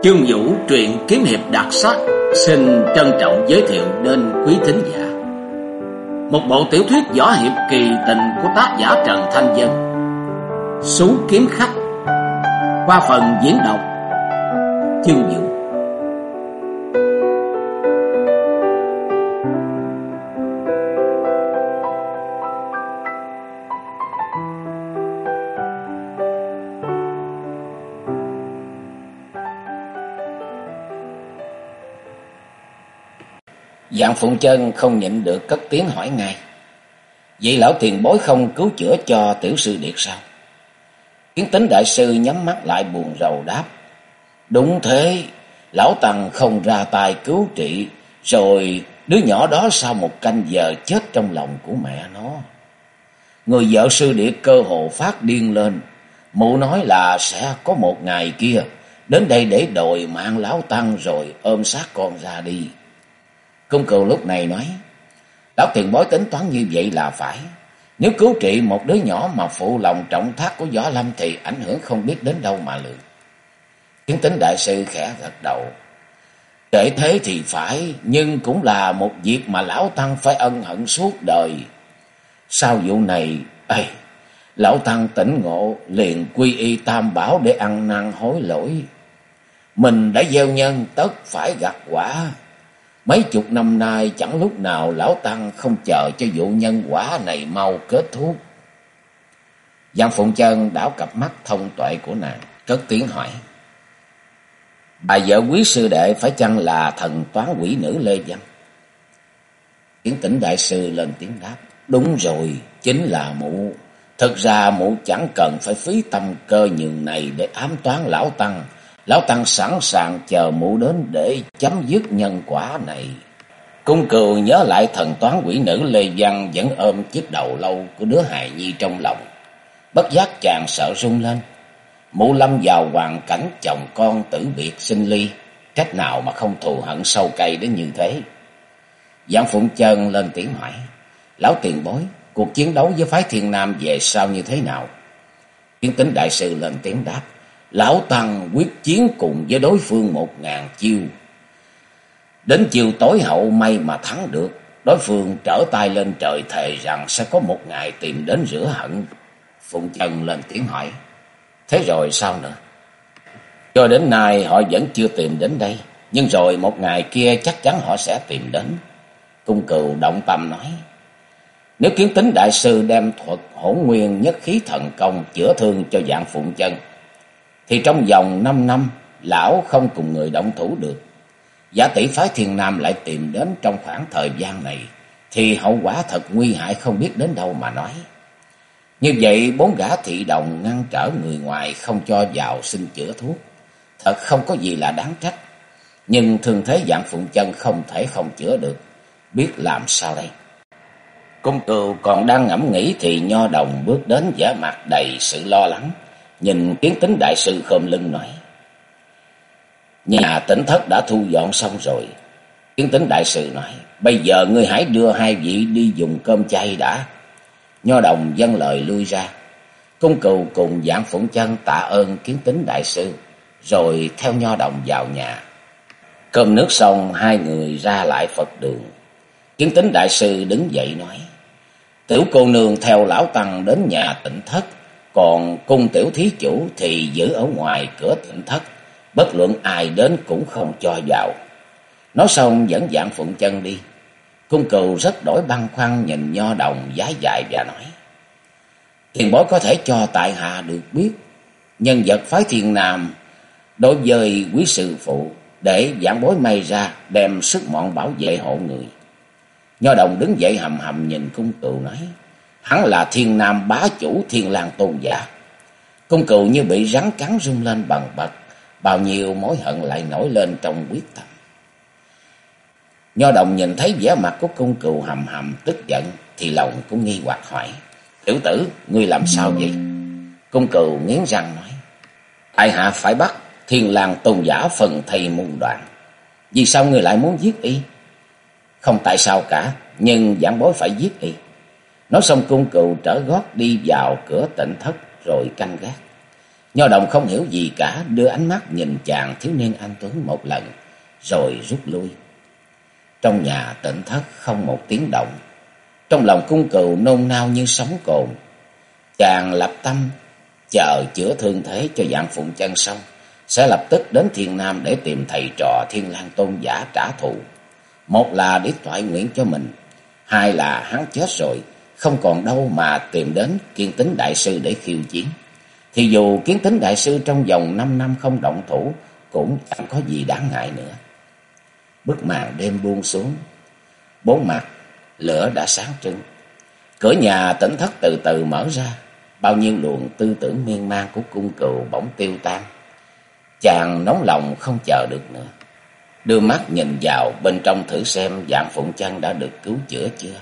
Chương Vũ truyện kiếm hiệp đặc sắc xin trân trọng giới thiệu đến quý thính giả một bộ tiểu thuyết võ hiệp kỳ tình của tác giả Trần Thanh Vân, Sú Kiếm Khách, qua phần diễn đọc Chương Vũ. Dạng Phụng Chân không nhịn được cất tiếng hỏi ngay: "Vậy lão tiền bối không cứu chữa cho tiểu sư điệt sao?" Kiến Tính đại sư nhắm mắt lại buồn rầu đáp: "Đúng thế, lão tăng không ra tay cứu trị, rồi đứa nhỏ đó sau một canh giờ chết trong lòng của mẹ nó. Người vợ sư điệt cơ hồ phát điên lên, mụ nói là sẽ có một ngày kia đến đây để đòi mạng lão tăng rồi ôm xác con ra đi." Cung Cừu lúc này nói: "Lão tiền bối tính toán như vậy là phải. Nếu cứu trị một đứa nhỏ mà phụ lòng trọng thác của Võ Lâm thì ảnh hưởng không biết đến đâu mà lường." Kiến Tính đại sư khẽ gật đầu: "Kể thế thì phải, nhưng cũng là một việc mà lão tăng phải ân hận suốt đời. Sau vụ này, lão tăng tỉnh ngộ liền quy y Tam Bảo để ăn năn hối lỗi. Mình đã gieo nhân tất phải gặt quả. Mấy chục năm nay chẳng lúc nào lão tăng không chờ cho vụ nhân quả này mau kết thúc." Giang Phụng Chân đảo cặp mắt thông tuệ của nàng, cất tiếng hỏi: "Bà vợ quý sư đệ phải chăng là thần toán quỷ nữ Lê Văn?" Kiến Tĩnh đại sư lên tiếng đáp: "Đúng rồi, chính là mụ. Thực ra mụ chẳng cần phải phí tâm cơ nhường này để ám toán lão tăng. Lão tăng sẵn sàng chờ mụ đến để chấm dứt nhân quả này." Cung Cừu nhớ lại thần toán quỷ nữ Lê Văn vẫn ôm chiếc đầu lâu của đứa hài nhi trong lòng, bất giác chàng sợ run lên. Mụ lâm vào hoàn cảnh chồng con tử biệt sinh ly, trách nào mà không thù hận sâu cay đến như thế. Giang Phụng Chân lên tiếng hỏi: "Lão tiền bối, cuộc chiến đấu với phái Thiên Nam về sau như thế nào?" Kiến Tính đại sư lên tiếng đáp: "Lão tăng quyết chiến cùng với đối phương 1000 chiêu. Đến chiều tối hậu may mà thắng được. Đối phương trở tay lên trời thề rằng sẽ có một ngày tìm đến rửa hận." Phụng Chân lên tiếng hỏi: "Thế rồi sao nữa?" "Cho đến nay họ vẫn chưa tìm đến đây, nhưng rồi một ngày kia chắc chắn họ sẽ tìm đến." Cung Cừu động tâm nói: "Nếu Kiến Tính đại sư đem thuật Hỗn Nguyên Nhất Khí thần công chữa thương cho Dạng Phụng Chân, thì trong vòng 5 năm lão không cùng người động thủ được. Giả tỷ phái Thiên Nam lại tìm đến trong khoảng thời gian này, thì hậu quả thật nguy hại không biết đến đâu mà nói. Như vậy 4 gã thị đồng ngăn trở người ngoài không cho vào xin chữa thuốc, thật không có gì là đáng trách. Nhưng thương thế Dạng Phụng Chân không thể không chữa được, biết làm sao đây?" Cung Cừu còn đang ngẫm nghĩ thì Nho Đồng bước đến vẻ mặt đầy sự lo lắng, nhìn Kiến Tính đại sư khom lưng nói: "Nhà Tỉnh Thất đã thu dọn xong rồi." Kiến Tính đại sư nói: "Bây giờ ngươi hãy đưa 2 vị đi dùng cơm chay đã." Nho Đồng vâng lời lui ra. Cung Cừu cùng Dạng Phụng Chân tạ ơn Kiến Tính đại sư, rồi theo Nho Đồng vào nhà. Cơm nước xong, hai người ra lại Phật đường. Kiến Tính đại sư đứng dậy nói: "Tiểu cô nương theo lão tăng đến nhà Tỉnh Thất, còn cung tiểu thí chủ thì giữ ở ngoài cửa Tỉnh Thất, bất luận ai đến cũng không cho vào." Nói xong dẫn Dạng Phụng Chân đi. Cung Cừu rất đổi băn khoăn nhìn Nho Đồng vái dài và nói: "Tiền bối có thể cho tại hạ được biết nhân vật phái Thiên Nam đối với quý sư phụ, để giảng bối may ra đem sức mọn bảo vệ hộ người." Nho Đồng đứng dậy hầm hầm nhìn Cung Cừu nói: "Hắn là Thiên Nam bá chủ Thiên Lang Tôn giả." Cung Cừu như bị rắn cắn rung lên bần bật, bao nhiêu mối hận lại nổi lên trong quyết tâm. Nho Đồng nhìn thấy vẻ mặt của Cung Cừu hầm hầm tức giận thì lòng cũng nghi hoặc hỏi: "Tiểu tử, ngươi làm sao vậy?" Cung Cừu nghiến răng nói: "Tại hạ phải bắt Thiên Lang Tôn giả phần thây muôn đoạn." "Vì sao ngươi lại muốn giết y?" "Không tại sao cả, nhưng giảng bối phải giết y." Nói xong Cung Cừu trở gót đi vào cửa Tỉnh Thất rồi canh gác. Nho Đồng không hiểu gì cả, đưa ánh mắt nhìn chàng thiếu niên anh tuấn một lần, rồi rút lui. Trong nhà tĩnh thất không một tiếng động. Trong lòng Cung Cừu nôn nao như sóng cồn. Chàng lập tâm chờ chữa thương thế cho Vạn Phụng Chân xong, sẽ lập tức đến Thiên Nam để tìm thầy trò Thiên Lang Tôn giả trả thù. Một là để toại nguyện cho mình, hai là hắn chết rồi, không còn đâu mà tìm đến Kiên Tín đại sư để khiêu chiến. Thì dù Kiên Tín đại sư trong vòng 5 năm không động thủ, cũng chẳng có gì đáng ngại nữa. Bức màn đêm buông xuống, bốn mặt lửa đã sáng trưng. Cửa nhà tĩnh thất từ từ mở ra, bao nhiêu luồng tư tưởng miên man của Cung Cừu bỗng tiêu tan. Chàng nóng lòng không chờ được nữa, đưa mắt nhìn vào bên trong thử xem Vạn Phụng Chân đã được cứu chữa chưa.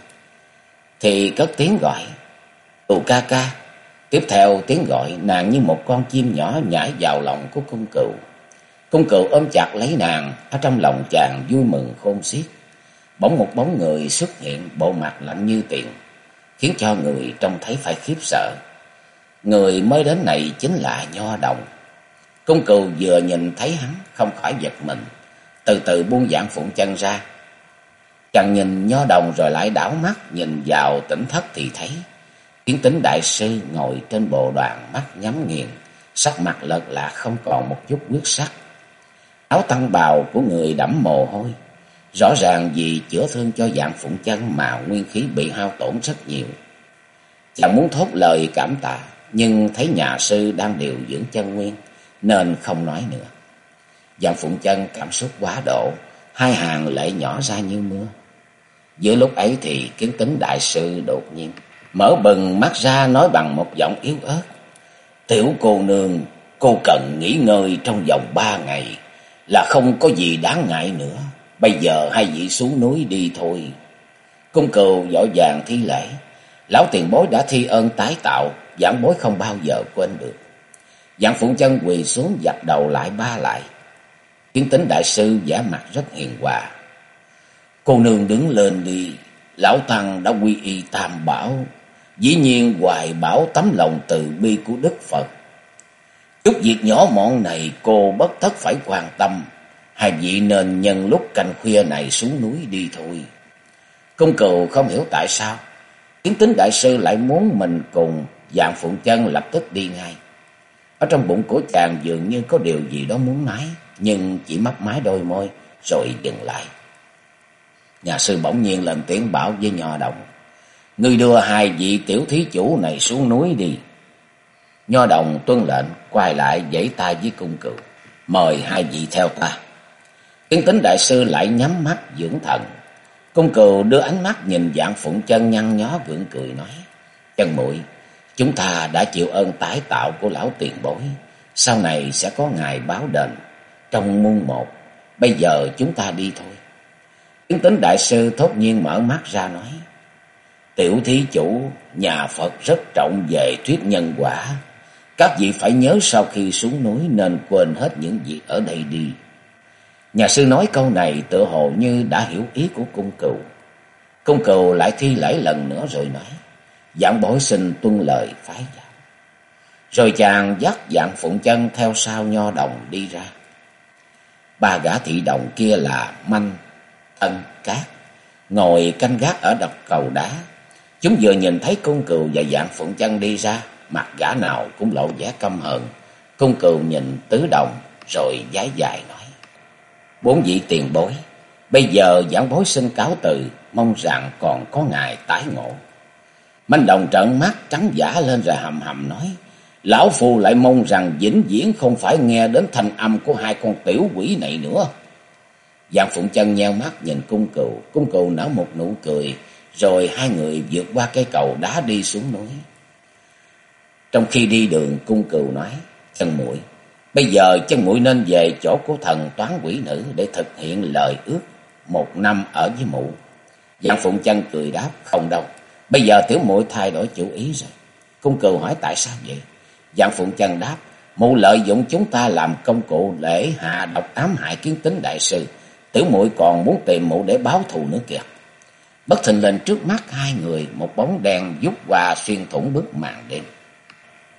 Thì cất tiếng gọi, "Cừu ca ca." Tiếp theo tiếng gọi nàng như một con chim nhỏ nhảy vào lòng của Cung Cừu. Cung Cừu ôm chặt lấy nàng, ở trong lòng chàng vui mừng khôn xiết. Bỗng một bóng người xuất hiện, bộ mặt lạnh như tiền, khiến cho người trông thấy phải khiếp sợ. Người mới đến này chính là Nho Đồng. Cung Cừu vừa nhìn thấy hắn không khỏi giật mình, từ từ buông Vạn Phụng Chân ra. Chàng nhìn Nho Đồng rồi lại đảo mắt nhìn vào tĩnh thất thì thấy Kiên Tín đại sư ngồi trên bồ đoàn, mắt nhắm nghiền, sắc mặt lợt lạc không còn một chút huyết sắc. Áo tăng bào của người đẫm mồ hôi, rõ ràng vì chữa thương cho Vạn Phụng Chân mà nguyên khí bị hao tổn rất nhiều. Chàng muốn thốt lời cảm tạ, nhưng thấy nhà sư đang điều dưỡng chân nguyên nên không nói nữa. Vạn Phụng Chân cảm xúc quá độ, hai hàng lệ nhỏ ra như mưa. Giữa lúc ấy thì Kiên Tín đại sư đột nhiên mở bừng mắt ra, nói bằng một giọng yếu ớt, "Tiểu cô nương, cô cần nghỉ ngơi trong vòng 3 ngày là không có gì đáng ngại nữa. Bây giờ hai vị xuống núi đi thôi." Cung Cừu vội vàng thi lễ, "Lão tiền bối đã thi ơn tái tạo, vãn bối không bao giờ quên được." Vạn Phụng Chân quỳ xuống dập đầu lại ba lại. Kiên Tín đại sư vẻ mặt rất hiền hòa, "Cô nương đứng lên đi, lão tăng đã quy y Tam Bảo, dĩ nhiên hoài bảo tấm lòng từ bi của Đức Phật. Chút việc nhỏ mọn này cô bất tất phải quan tâm, hai vị nên nhân lúc canh khuya này xuống núi đi thôi." Cung Cừu không hiểu tại sao Kiên Tín đại sư lại muốn mình cùng Vạn Phụng Chân lập tức đi ngay. Ở trong bụng của chàng dường như có điều gì đó muốn nói, nhưng chỉ mấp máy đôi môi rồi dừng lại. Nhà sư bỗng nhiên lên tiếng bảo với Nho Đồng, "Ngươi đưa hai vị tiểu thí chủ này xuống núi đi." Nho Đồng tuân lệnh, quay lại vẫy tay với Cung Cừu, "Mời hai vị theo ta." Kiên Tín đại sư lại nhắm mắt dưỡng thần. Cung Cừu đưa ánh mắt nhìn Vạn Phụng Chân nhăn nhó gượng cười nói, "Chân muội, chúng ta đã chịu ơn tái tạo của lão tiền bối, sau này sẽ có ngày báo đền trong muôn một. Bây giờ chúng ta đi thôi." Kiên Tín đại sư thốt nhiên mở mắt ra nói, "Tiểu thí chủ, nhà Phật rất trọng về thuyết nhân quả. Các vị phải nhớ sau khi xuống núi nên quên hết những việc ở đây đi." Nhà sư nói câu này tựa hồ như đã hiểu ý của Cung Cừu. Cung Cừu lại thi lễ lần nữa rồi nói, "Vãn bối xin tuân lời phái vào." Rồi chàng dắt Vạn Phụng Chân theo sau Nho Đồng đi ra. Ba gã thị đồng kia là Manh, Tân, Cát, ngồi canh gác ở đập cầu đá. Chúng vừa nhìn thấy Cung Cừu và Vạn Phụng Chân đi ra, mặt gã nào cũng lộ vẻ căm hận. Cung Cừu nhìn tứ đồng rồi vái dài nói, "Bốn vị tiền bối, bây giờ vãn bối xin cáo từ, mong rằng còn có ngày tái ngộ." Manh Đồng trợn mắt trắng dã lên rồi hầm hầm nói, "Lão phu lại mong rằng vĩnh viễn không phải nghe đến thanh âm của hai con tiểu quỷ này nữa." Vạn Phụng Chân nheo mắt nhìn Cung Cừu nở một nụ cười, rồi hai người vượt qua cây cầu đá đi xuống núi. Trong khi đi đường, Cung Cừu nói, "Chân muội, bây giờ chân muội nên về chỗ của thần toán quỷ nữ để thực hiện lời ước 1 năm ở với mụ." Vạn Phụng Chân cười đáp, "Không đâu, bây giờ tiểu muội thay đổi chủ ý rồi." Cung Cừu hỏi tại sao vậy? Vạn Phụng Chân đáp, "Mụ lợi dụng chúng ta làm công cụ để hạ độc ám hại Kiên Tín đại sư. Tiểu muội còn muốn tìm mụ để báo thù nữa kìa." Bất thình lình trước mắt hai người, một bóng đen vút qua xuyên thủng bức màn đêm.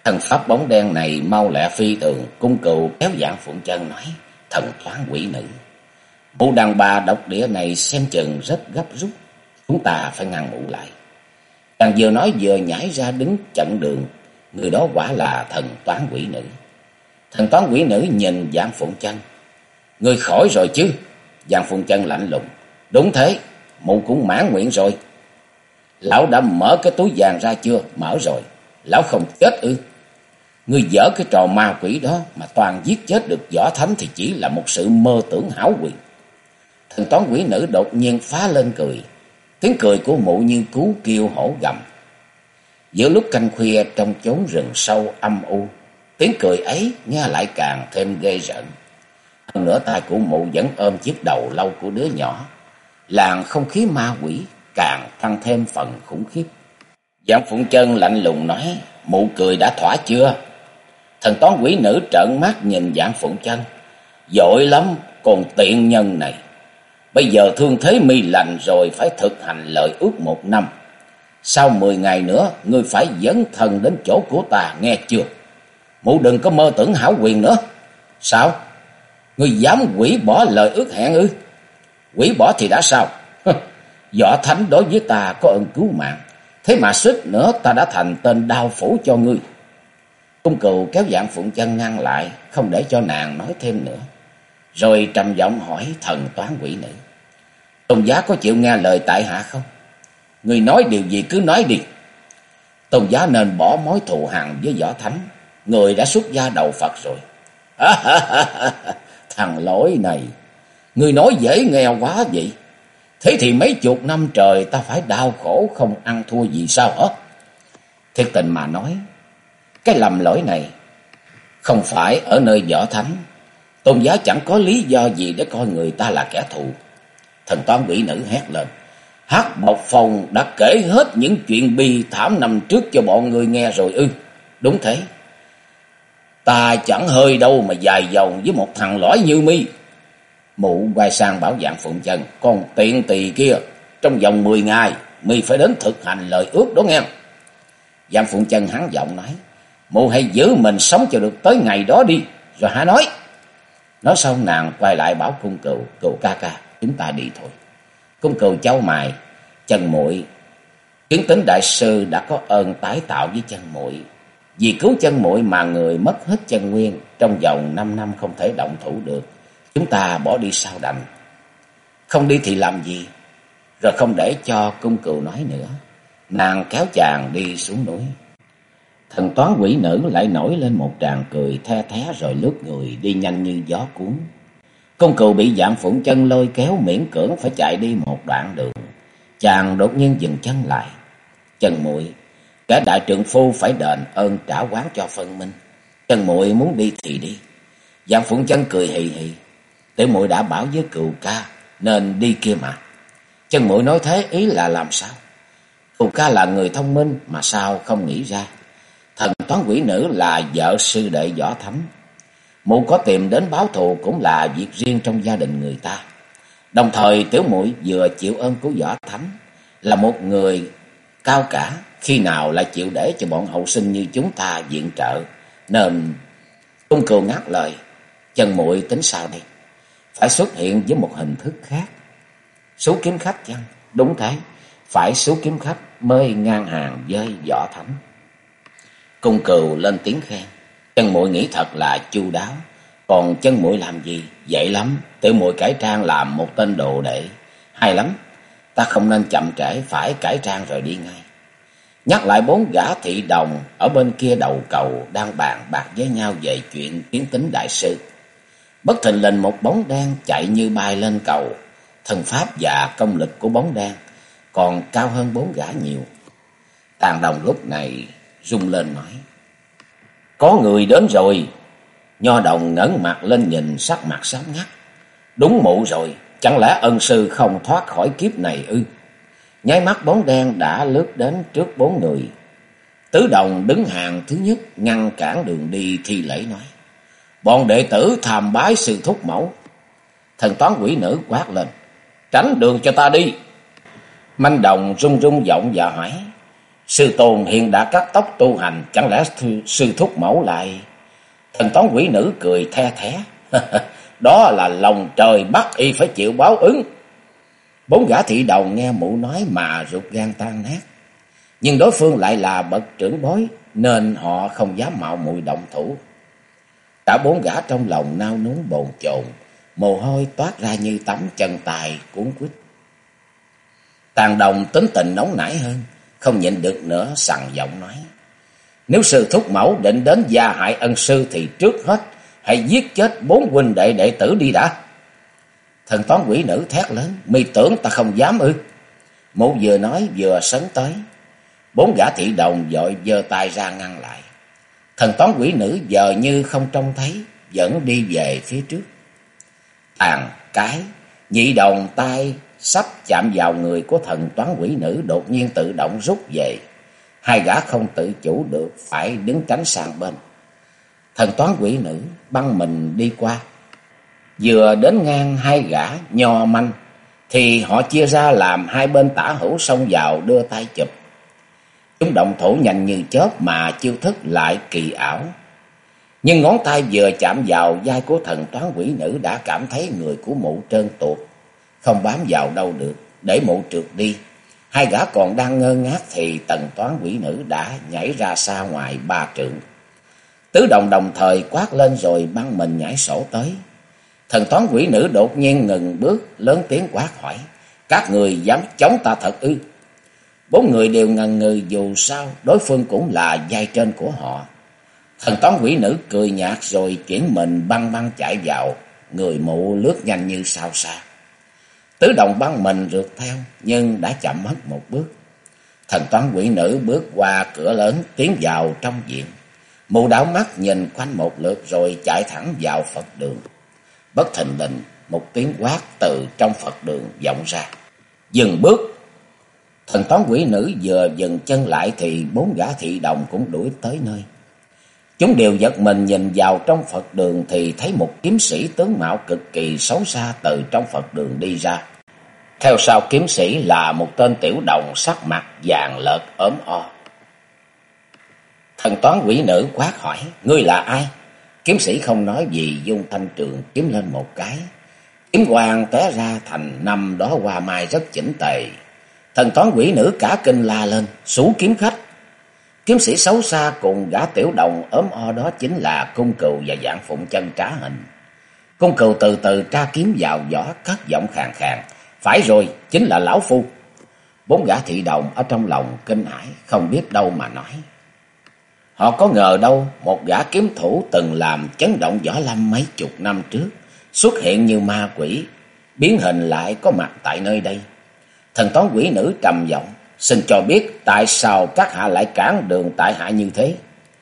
Thần pháp bóng đen này mau lẹ phi thường, Cung Cừu kéo Vạn Phụng Chân nói: Thần toán quỷ nữ, mụ đàn bà độc địa này xem chừng rất gấp rút, chúng ta phải ngăn mụ lại. Chàng vừa nói vừa nhảy ra đứng chặn đường. Người đó quả là thần toán quỷ nữ. Thần toán quỷ nữ nhìn Vạn Phụng Chân: Người khỏi rồi chứ? Vạn Phụng Chân lạnh lùng: Đúng thế, mụ cũng mãn nguyện rồi. Lão đã mở cái túi vàng ra chưa? Mở rồi. Lão không chết ư? Ngươi dở cái trò ma quỷ đó mà toàn giết chết được võ thánh thì chỉ là một sự mơ tưởng hão huyền. Thần toán quỷ nữ đột nhiên phá lên cười. Tiếng cười của mụ như cú kêu hổ gầm. Giữa lúc canh khuya trong chốn rừng sâu âm u, tiếng cười ấy nghe lại càng thêm ghê rợn. Hơn nữa tay của mụ vẫn ôm chiếc đầu lâu của đứa nhỏ. Làn không khí ma quỷ càng tăng thêm phần khủng khiếp. Vạn Phụng Chân lạnh lùng nói: Mụ cười đã thỏa chưa? Thần toán quỷ nữ trợn mắt nhìn Vạn Phụng Chân: Dội lắm, còn tiện nhân này. Bây giờ thương thế mi lành rồi, phải thực hành lời ước 1 năm. Sau 10 ngày nữa, ngươi phải dẫn thần đến chỗ của ta, nghe chưa? Mụ đừng có mơ tưởng hão quyền nữa. Sao? Ngươi dám hủy bỏ lời ước hẹn ư? Hủy bỏ thì đã sao? Võ thánh đối với ta có ơn cứu mạng, thế mà suýt nữa ta đã thành tên đao phủ cho ngươi. Cung Cừu kéo Vạn Phụng Chân ngăn lại, không để cho nàng nói thêm nữa, rồi trầm giọng hỏi thần toán quỷ nữ: Tôn giá có chịu nghe lời tại hạ không? Người nói điều gì cứ nói đi. Tôn giá nên bỏ mối thù hằn với võ thánh, người đã xuất gia đầu Phật rồi. Thằng lỗi này, người nói dễ nghe quá vậy. Thế thì mấy chục năm trời ta phải đau khổ không ăn thua gì sao hả? Thiệt tình mà nói, cái lầm lỗi này không phải ở nơi võ thánh. Tôn giá chẳng có lý do gì để coi người ta là kẻ thù. Thần toán quỷ nữ hét lên: Hắc Bộc Phong đã kể hết những chuyện bi thảm năm trước cho bọn người nghe rồi ư? Đúng thế, ta chẳng hơi đâu mà dài dòng với một thằng lõi như mi. Mụ quay sang bảo Vạn Phụng Chân: Con tiện tỳ kia, trong vòng 10 ngày mi phải đến thực hành lời ước đó nghe. Vạn Phụng Chân hắn giọng nói: Mụ hãy giữ mình sống cho được tới ngày đó đi, rồi hãy nói. Nói xong nàng quay lại bảo Cung Cừu: Cừu ca ca, chúng ta đi thôi. Cung Cừu chau mày: Chân muội, Kiến Tính đại sư đã có ơn tái tạo với chân muội. Vì cứu chân muội mà người mất hết chân nguyên, trong vòng 5 năm không thể động thủ được. Chúng ta bỏ đi sao đành? Không đi thì làm gì? Rồi không để cho Cung Cừu nói nữa, nàng kéo chàng đi xuống núi. Thần toán quỷ nữ lại nổi lên một tràng cười the thé rồi lướt người đi nhanh như gió cuốn. Cung Cừu bị Vạn Phụng Chân lôi kéo miễn cưỡng phải chạy đi một đoạn đường. Chàng đột nhiên dừng chân lại: Chân muội, kẻ đại trượng phu phải đền ơn trả oán cho phân minh. Chân muội muốn đi thì đi. Vạn Phụng Chân cười hì hì: Tiểu muội đã bảo với Cừu ca nên đi kia mà. Chân muội nói thế ý là làm sao? Cừu ca là người thông minh mà sao không nghĩ ra? Thần toán quỷ nữ là vợ sư đệ võ thánh. Mụ có tìm đến báo thù cũng là việc riêng trong gia đình người ta. Đồng thời tiểu muội vừa chịu ơn của võ thánh, là một người cao cả, khi nào lại chịu để cho bọn hậu sinh như chúng ta viện trợ. Nên Cung Cừu ngắt lời: Chân muội tính sao đây? Phải xuất hiện với một hình thức khác. Số kiếm khách chăng? Đúng thế, phải số kiếm khách mới ngang hàng với võ thánh. Cung Cừu lên tiếng khen: Chân muội nghĩ thật là chu đáo. Còn chân muội làm gì? Dễ lắm, tiểu muội cải trang làm một tên đồ đệ. Hay lắm, ta không nên chậm trễ, phải cải trang rồi đi ngay. Nhắc lại 4 gã thị đồng ở bên kia đầu cầu đang bàn bạc với nhau về chuyện Kiến Tính đại sư. Bất thình lình một bóng đen chạy như bay lên cầu. Thần pháp và công lực của bóng đen còn cao hơn 4 gã nhiều. Tàn đồng lúc này rung lên nói: Có người đến rồi. Nho đồng ngẩng mặt lên nhìn, sắc mặt xám ngắt. Đúng mụ rồi, chẳng lẽ ân sư không thoát khỏi kiếp này ư? Nháy mắt bóng đen đã lướt đến trước 4 người. Tứ đồng đứng hàng thứ nhất ngăn cản đường đi thi lễ nói: Bọn đệ tử tham bái sư thúc mẫu. Thần toán quỷ nữ quát lên: Tránh đường cho ta đi. Manh đồng rung rung giọng và hỏi: Sư tôn hiện đã cắt tóc tu hành, chẳng lẽ sư thúc mẫu lại... Thần toán quỷ nữ cười the thé. Đó là lòng trời bắt y phải chịu báo ứng. Bốn gã thị đầu nghe mụ nói mà ruột gan tan nát. Nhưng đối phương lại là bậc trưởng bối, nên họ không dám mạo muội động thủ. Cả bốn gã trong lòng nao núng bồn chồn, mồ hôi toát ra như tắm, chân tài cuốn quýt. Tàn Đồng tính tình nóng nảy hơn, không nhịn được nữa sằn giọng nói: Nếu sư thúc mẫu định đến gia hại ân sư thì trước hết hãy giết chết bốn huynh đệ đệ tử đi đã. Thần toán quỷ nữ thét lớn: Mi tưởng ta không dám ư? Mụ vừa nói vừa sấn tới. Bốn gã thị đồng vội giơ tay ra ngăn lại. Thần toán quỷ nữ giờ như không trông thấy, vẫn đi về phía trước. Tàn cái nhị đồng tay sắp chạm vào người của thần toán quỷ nữ đột nhiên tự động rút về. Hai gã không tự chủ được phải đứng tránh sang bên. Thần toán quỷ nữ băng mình đi qua. Vừa đến ngang hai gã nho manh thì họ chia ra làm hai bên tả hữu xông vào đưa tay chụp. Chúng động thủ nhanh như chớp mà chiêu thức lại kỳ ảo. Nhưng ngón tay vừa chạm vào vai của thần toán quỷ nữ đã cảm thấy người của mụ trơn tuột, không bám vào đâu được, để mụ trượt đi. Hai gã còn đang ngơ ngác thì thần toán quỷ nữ đã nhảy ra xa ngoài 3 trượng. Tứ đồng đồng thời quát lên rồi băng mình nhảy sổ tới. Thần toán quỷ nữ đột nhiên ngừng bước, lớn tiếng quát hỏi: Các người dám chống ta thật ư? Bốn người đều ngần ngừ, dù sao đối phương cũng là vai trên của họ. Thần toán quỷ nữ cười nhạt rồi chuyển mình băng băng chạy vào. Người mụ lướt nhanh như sao xa. Tứ đồng băng mình rượt theo nhưng đã chậm mất một bước. Thần toán quỷ nữ bước qua cửa lớn tiến vào trong viện. Mụ đảo mắt nhìn quanh một lượt rồi chạy thẳng vào Phật đường. Bất thình lình một tiếng quát từ trong Phật đường vọng ra: Dừng bước! Thần toán quỷ nữ vừa dừng chân lại thì bốn gã thị đồng cũng đuổi tới nơi. Chúng đều giật mình nhìn vào trong Phật đường thì thấy một kiếm sĩ tướng mạo cực kỳ xấu xa từ trong Phật đường đi ra. Theo sau kiếm sĩ là một tên tiểu đồng sắc mặt vàng lợt ốm o. Thần toán quỷ nữ quát hỏi: Ngươi là ai? Kiếm sĩ không nói gì, dung thanh trường kiếm lên một cái. Kiếm quang té ra thành 5 đóa hoa mai rất chỉnh tề. Thần toán quỷ nữ cả kinh la lên: Sủ kiếm khách! Kiếm sĩ xấu xa cùng gã tiểu đồng ốm o đó chính là Cung Cừu và Vạn Phụng Chân trá hình. Cung Cừu từ từ tra kiếm vào vỏ, cất giọng khàn khàn: Phải rồi, chính là lão phu. Bốn gã thị đồng ở trong lòng kinh hãi, không biết đâu mà nói. Họ có ngờ đâu một gã kiếm thủ từng làm chấn động võ lâm mấy chục năm trước, xuất hiện như ma quỷ, biến hình lại có mặt tại nơi đây. Thần toán quỷ nữ trầm giọng: Xin cho biết tại sao các hạ lại cản đường tại hạ như thế?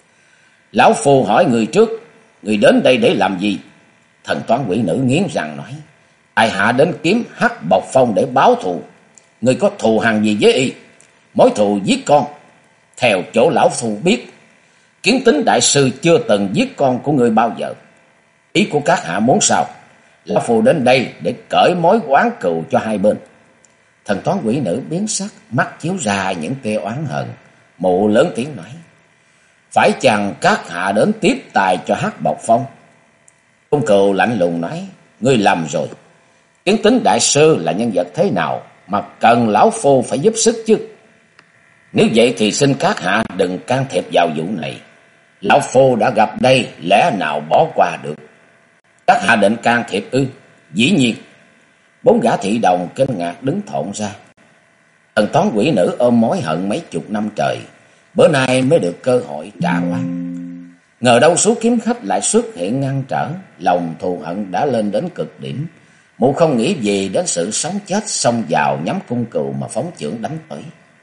Lão phu hỏi người trước, người đến đây để làm gì? Thần toán quỷ nữ nghiến răng nói: Tại hạ đến kiếm Hắc Bộc Phong để báo thù. Người có thù hằn gì với y? Mối thù giết con. Theo chỗ lão phu biết, Kiến Tính đại sư chưa từng giết con của người bao giờ. Ý của các hạ muốn sao? Lão phu đến đây để cởi mối oán cừu cho hai bên. Thần toán quỷ nữ biến sắc, mắt chiếu ra những tia oán hận. Mụ lớn tiếng nói: Phải chăng các hạ đến tiếp tài cho Hắc Bộc Phong? Cung Cừu lạnh lùng nói: Ngươi lầm rồi. Kiến Tính đại sư là nhân vật thế nào mà cần lão phu phải giúp sức chứ? Nếu vậy thì xin các hạ đừng can thiệp vào vụ này. Lão phu đã gặp đây, lẽ nào bỏ qua được? Các hạ định can thiệp ư? Dĩ nhiên. Bốn gã thị đồng kinh ngạc đứng thộn ra. Thần toán quỷ nữ ôm mối hận mấy chục năm trời, bữa nay mới được cơ hội trả oan. Ngờ đâu số kiếm khách lại xuất hiện ngăn trở, lòng thù hận đã lên đến cực điểm. Mụ không nghĩ gì đến sự sống chết, xông vào nhắm Cung Cừu mà phóng chưởng đánh tới.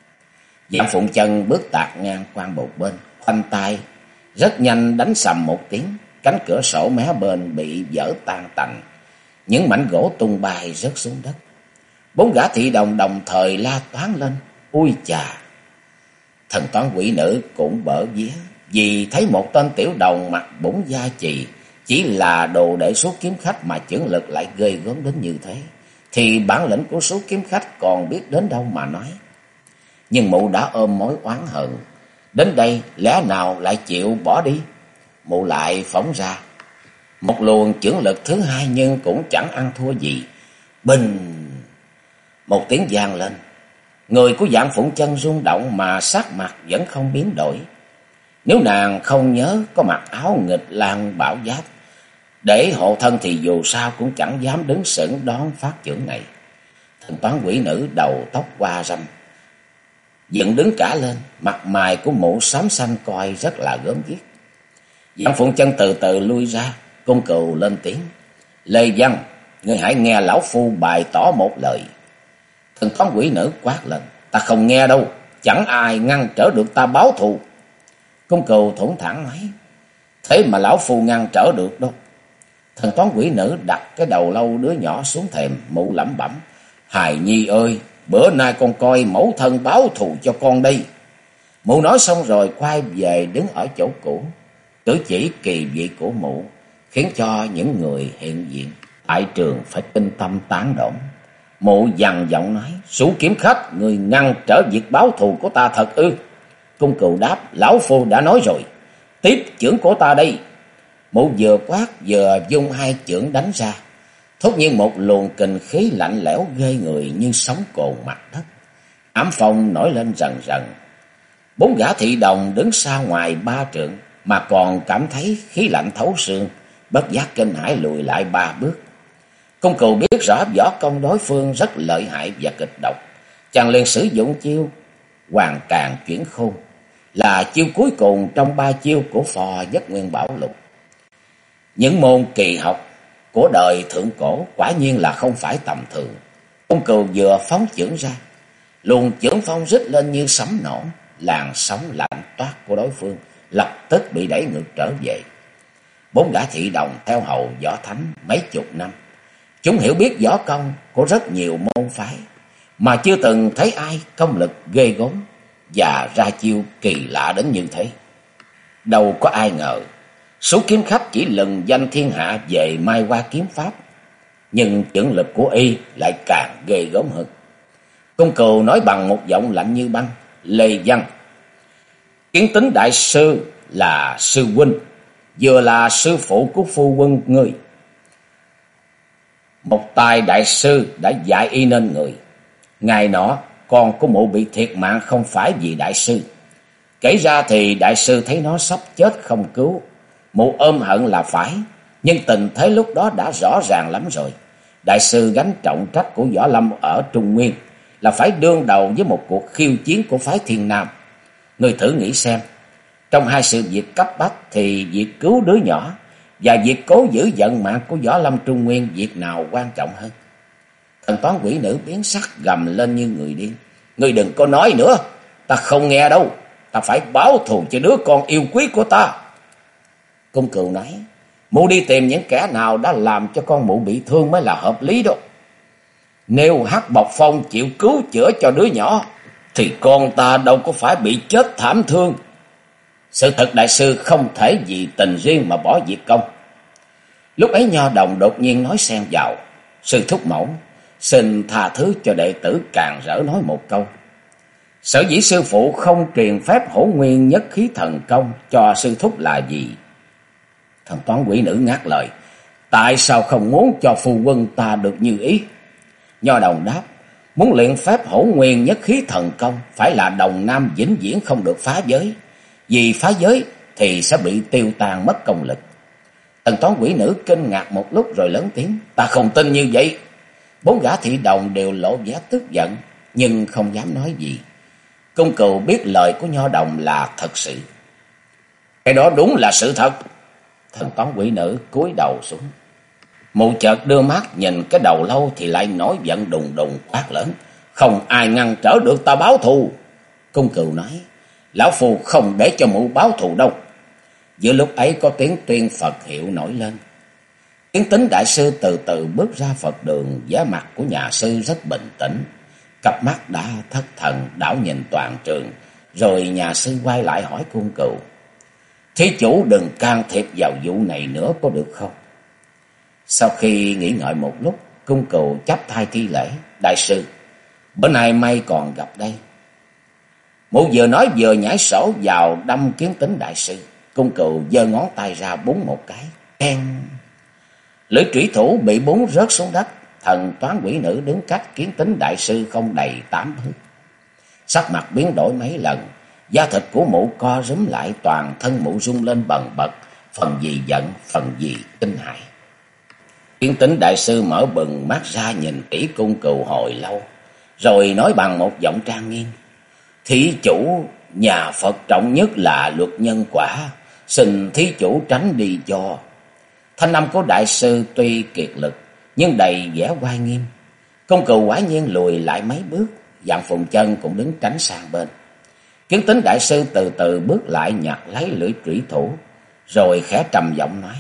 Vạn Phụng Chân bước tạt ngang qua một bên, khoanh tay rất nhanh đánh sầm một tiếng, cánh cửa sổ mé bên bị vỡ tan tành, những mảnh gỗ tung bay rớt xuống đất. Bốn gã thị đồng đồng thời la toáng lên: Ui chà! Thần toán quỷ nữ cũng bở vía, vì thấy một tên tiểu đồng mặc bổng da chì, chỉ là đồ để số kiếm khách mà chưởng lực lại ghê gớm đến như thế, thì bản lĩnh của số kiếm khách còn biết đến đâu mà nói. nhưng mụ đã ôm mối oán hận. Đến đây lẽ nào lại chịu bỏ đi? Mụ lại phóng ra một luồng chưởng lực thứ hai, nhưng cũng chẳng ăn thua gì. Bình! Một tiếng vang lên. Người của Vạn Phụng Chân rung động mà sắc mặt vẫn không biến đổi. Nếu nàng không nhớ có mặc áo nghịch lang bảo giáp để hộ thân thì dù sao cũng chẳng dám đứng sững đón phát chưởng này. Thần toán quỷ nữ đầu tóc hoa râm, dựng đứng cả lên, mặt mày của mụ xám xanh coi rất là gớm ghiếc. Vạn Phụng Chân từ từ lui ra, Cung Cừu lên tiếng: Lê Văn, ngươi hãy nghe lão phu bày tỏ một lời. Thần toán quỷ nữ quát lên: Ta không nghe đâu, chẳng ai ngăn trở được ta báo thù. Cung Cừu thủng thẳng nói: Thế mà lão phu ngăn trở được đâu. Thần toán quỷ nữ đặt cái đầu lâu đứa nhỏ xuống thềm, mụ lẩm bẩm: Hài nhi ơi, bữa nay con coi mẫu thân báo thù cho con đây. Mụ nói xong rồi quay về đứng ở chỗ cũ. Cử chỉ kỳ dị của mụ khiến cho những người hiện diện tại trường phải kinh tâm tán đổn. Mụ dằn giọng nói: Sủ Kiếm Khách, người ngăn trở việc báo thù của ta thật ư? Cung Cừu đáp: Lão phu đã nói rồi, tiếp chưởng của ta đây. Mụ vừa quát vừa dung hai chưởng đánh ra. Thốt nhiên một luồng kình khí lạnh lẽo ghê người như sóng cồn mặt đất. Ám phong nổi lên rần rần. 4 gã thị đồng đứng xa ngoài 3 trượng mà còn cảm thấy khí lạnh thấu xương, bất giác kinh hãi lùi lại 3 bước. Cung Cừu biết rõ võ công đối phương rất lợi hại và kịch độc, chàng liền sử dụng chiêu Hoàn Càn Chuyển Khôn, là chiêu cuối cùng trong 3 chiêu của Phò Nhất Nguyên Bảo Lục. Những môn kỳ học của đời thượng cổ quả nhiên là không phải tầm thường. Cung Cừu vừa phóng chưởng ra, luồng chưởng phong rít lên như sấm nổ, làn sóng lạnh toát của đối phương lập tức bị đẩy ngược trở về. 4 gã thị đồng theo hầu võ thánh mấy chục năm, chúng hiểu biết võ công của rất nhiều môn phái, mà chưa từng thấy ai công lực ghê gớm và ra chiêu kỳ lạ đến như thế. Đâu có ai ngờ Số Kiếm Khách chỉ lừng danh thiên hạ về mai hoa kiếm pháp, nhưng chưởng lực của y lại càng ghê gớm hơn. Cung Cừu nói bằng một giọng lạnh như băng: Lê Văn, Kiến Tính đại sư là sư huynh, vừa là sư phụ của phu quân ngươi. Một tài đại sư đã dạy y nên người. Ngày nọ con của mụ bị thiệt mạng không phải vì đại sư. Kể ra thì đại sư thấy nó sắp chết không cứu, mụ ôm hận là phải, nhưng tình thế lúc đó đã rõ ràng lắm rồi. Đại sư gánh trọng trách của võ lâm ở Trung Nguyên, là phải đương đầu với một cuộc khiêu chiến của phái Thiên Nam. Người thử nghĩ xem, trong hai sự việc cấp bách thì việc cứu đứa nhỏ và việc cố giữ vận mạng của võ lâm Trung Nguyên, việc nào quan trọng hơn? Thần toán quỷ nữ biến sắc gầm lên như người điên: Ngươi đừng có nói nữa, ta không nghe đâu, ta phải báo thù cho đứa con yêu quý của ta. Cung Cừu nói: Mụ đi tìm những kẻ nào đã làm cho con mụ bị thương mới là hợp lý đó. Nếu Hắc Bộc Phong chịu cứu chữa cho đứa nhỏ thì con ta đâu có phải bị chết thảm thương. Sự thật đại sư không thể vì tình riêng mà bỏ việc công. Lúc ấy Nho Đồng đột nhiên nói xen vào: Sư thúc mẫu, xin tha thứ cho đệ tử càn rỡ nói một câu. Sở dĩ sư phụ không truyền phép Hổ Nguyên Nhất Khí Thần Công cho sư thúc là gì? Thần toán quỷ nữ ngắt lời: Tại sao không muốn cho phu quân ta được như ý? Nho Đồng đáp: Muốn luyện phép Hổ Nguyên Nhất Khí Thần Công phải là đồng nam vĩnh viễn không được phá giới, vì phá giới thì sẽ bị tiêu tan mất công lực. Thần toán quỷ nữ kinh ngạc một lúc rồi lớn tiếng: Ta không tin như vậy. 4 gã thị đồng đều lộ vẻ tức giận, nhưng không dám nói gì. Cung Cừu biết lời của Nho Đồng là thật sự. Cái đó đúng là sự thật. Thần toán quỷ nữ cúi đầu xuống. Mụ chợt đưa mắt nhìn cái đầu lâu thì lại nổi giận đùng đùng quát lớn: Không ai ngăn trở được ta báo thù. Cung Cừu nói: Lão phu không để cho mụ báo thù đâu. Giữa lúc ấy có tiếng tuyên Phật hiệu nổi lên. Kiến Tính đại sư từ từ bước ra Phật đường, vẻ mặt của nhà sư rất bình tĩnh, cặp mắt đã thất thần đảo nhìn toàn trường, rồi nhà sư quay lại hỏi Cung Cừu: Thí chủ đừng can thiệp vào vụ này nữa có được không? Sau khi nghĩ ngợi một lúc, Cung Cừu chắp tay thi lễ: Đại sư, bữa nay may còn gặp đây. Mụ vừa nói vừa nhảy sổ vào đâm Kiến Tính đại sư. Cung Cừu giơ ngón tay ra búng một cái. Keng! Lưỡi trủy thủ bị búng rớt xuống đất. Thần toán quỷ nữ đứng cách Kiến Tính đại sư không đầy 8 thước. Sắc mặt biến đổi mấy lần, da thịt của mụ co rúm lại, toàn thân mụ rung lên bần bật, phần gì giận, phần gì kinh hãi. Kiến Tính đại sư mở bừng mắt ra nhìn kỹ Cung Cừu hồi lâu, rồi nói bằng một giọng trang nghiêm: "Thí chủ, nhà Phật trọng nhất là luật nhân quả, xin thí chủ tránh đi cho." Thanh âm của đại sư tuy kiệt lực nhưng đầy vẻ oai nghiêm. Cung Cừu quả nhiên lùi lại mấy bước, Vạn Phùng Chân cũng đứng tránh sang bên. Kiến Tính đại sư từ từ bước lại, nhặt lấy lưỡi trủy thủ, rồi khẽ trầm giọng nói: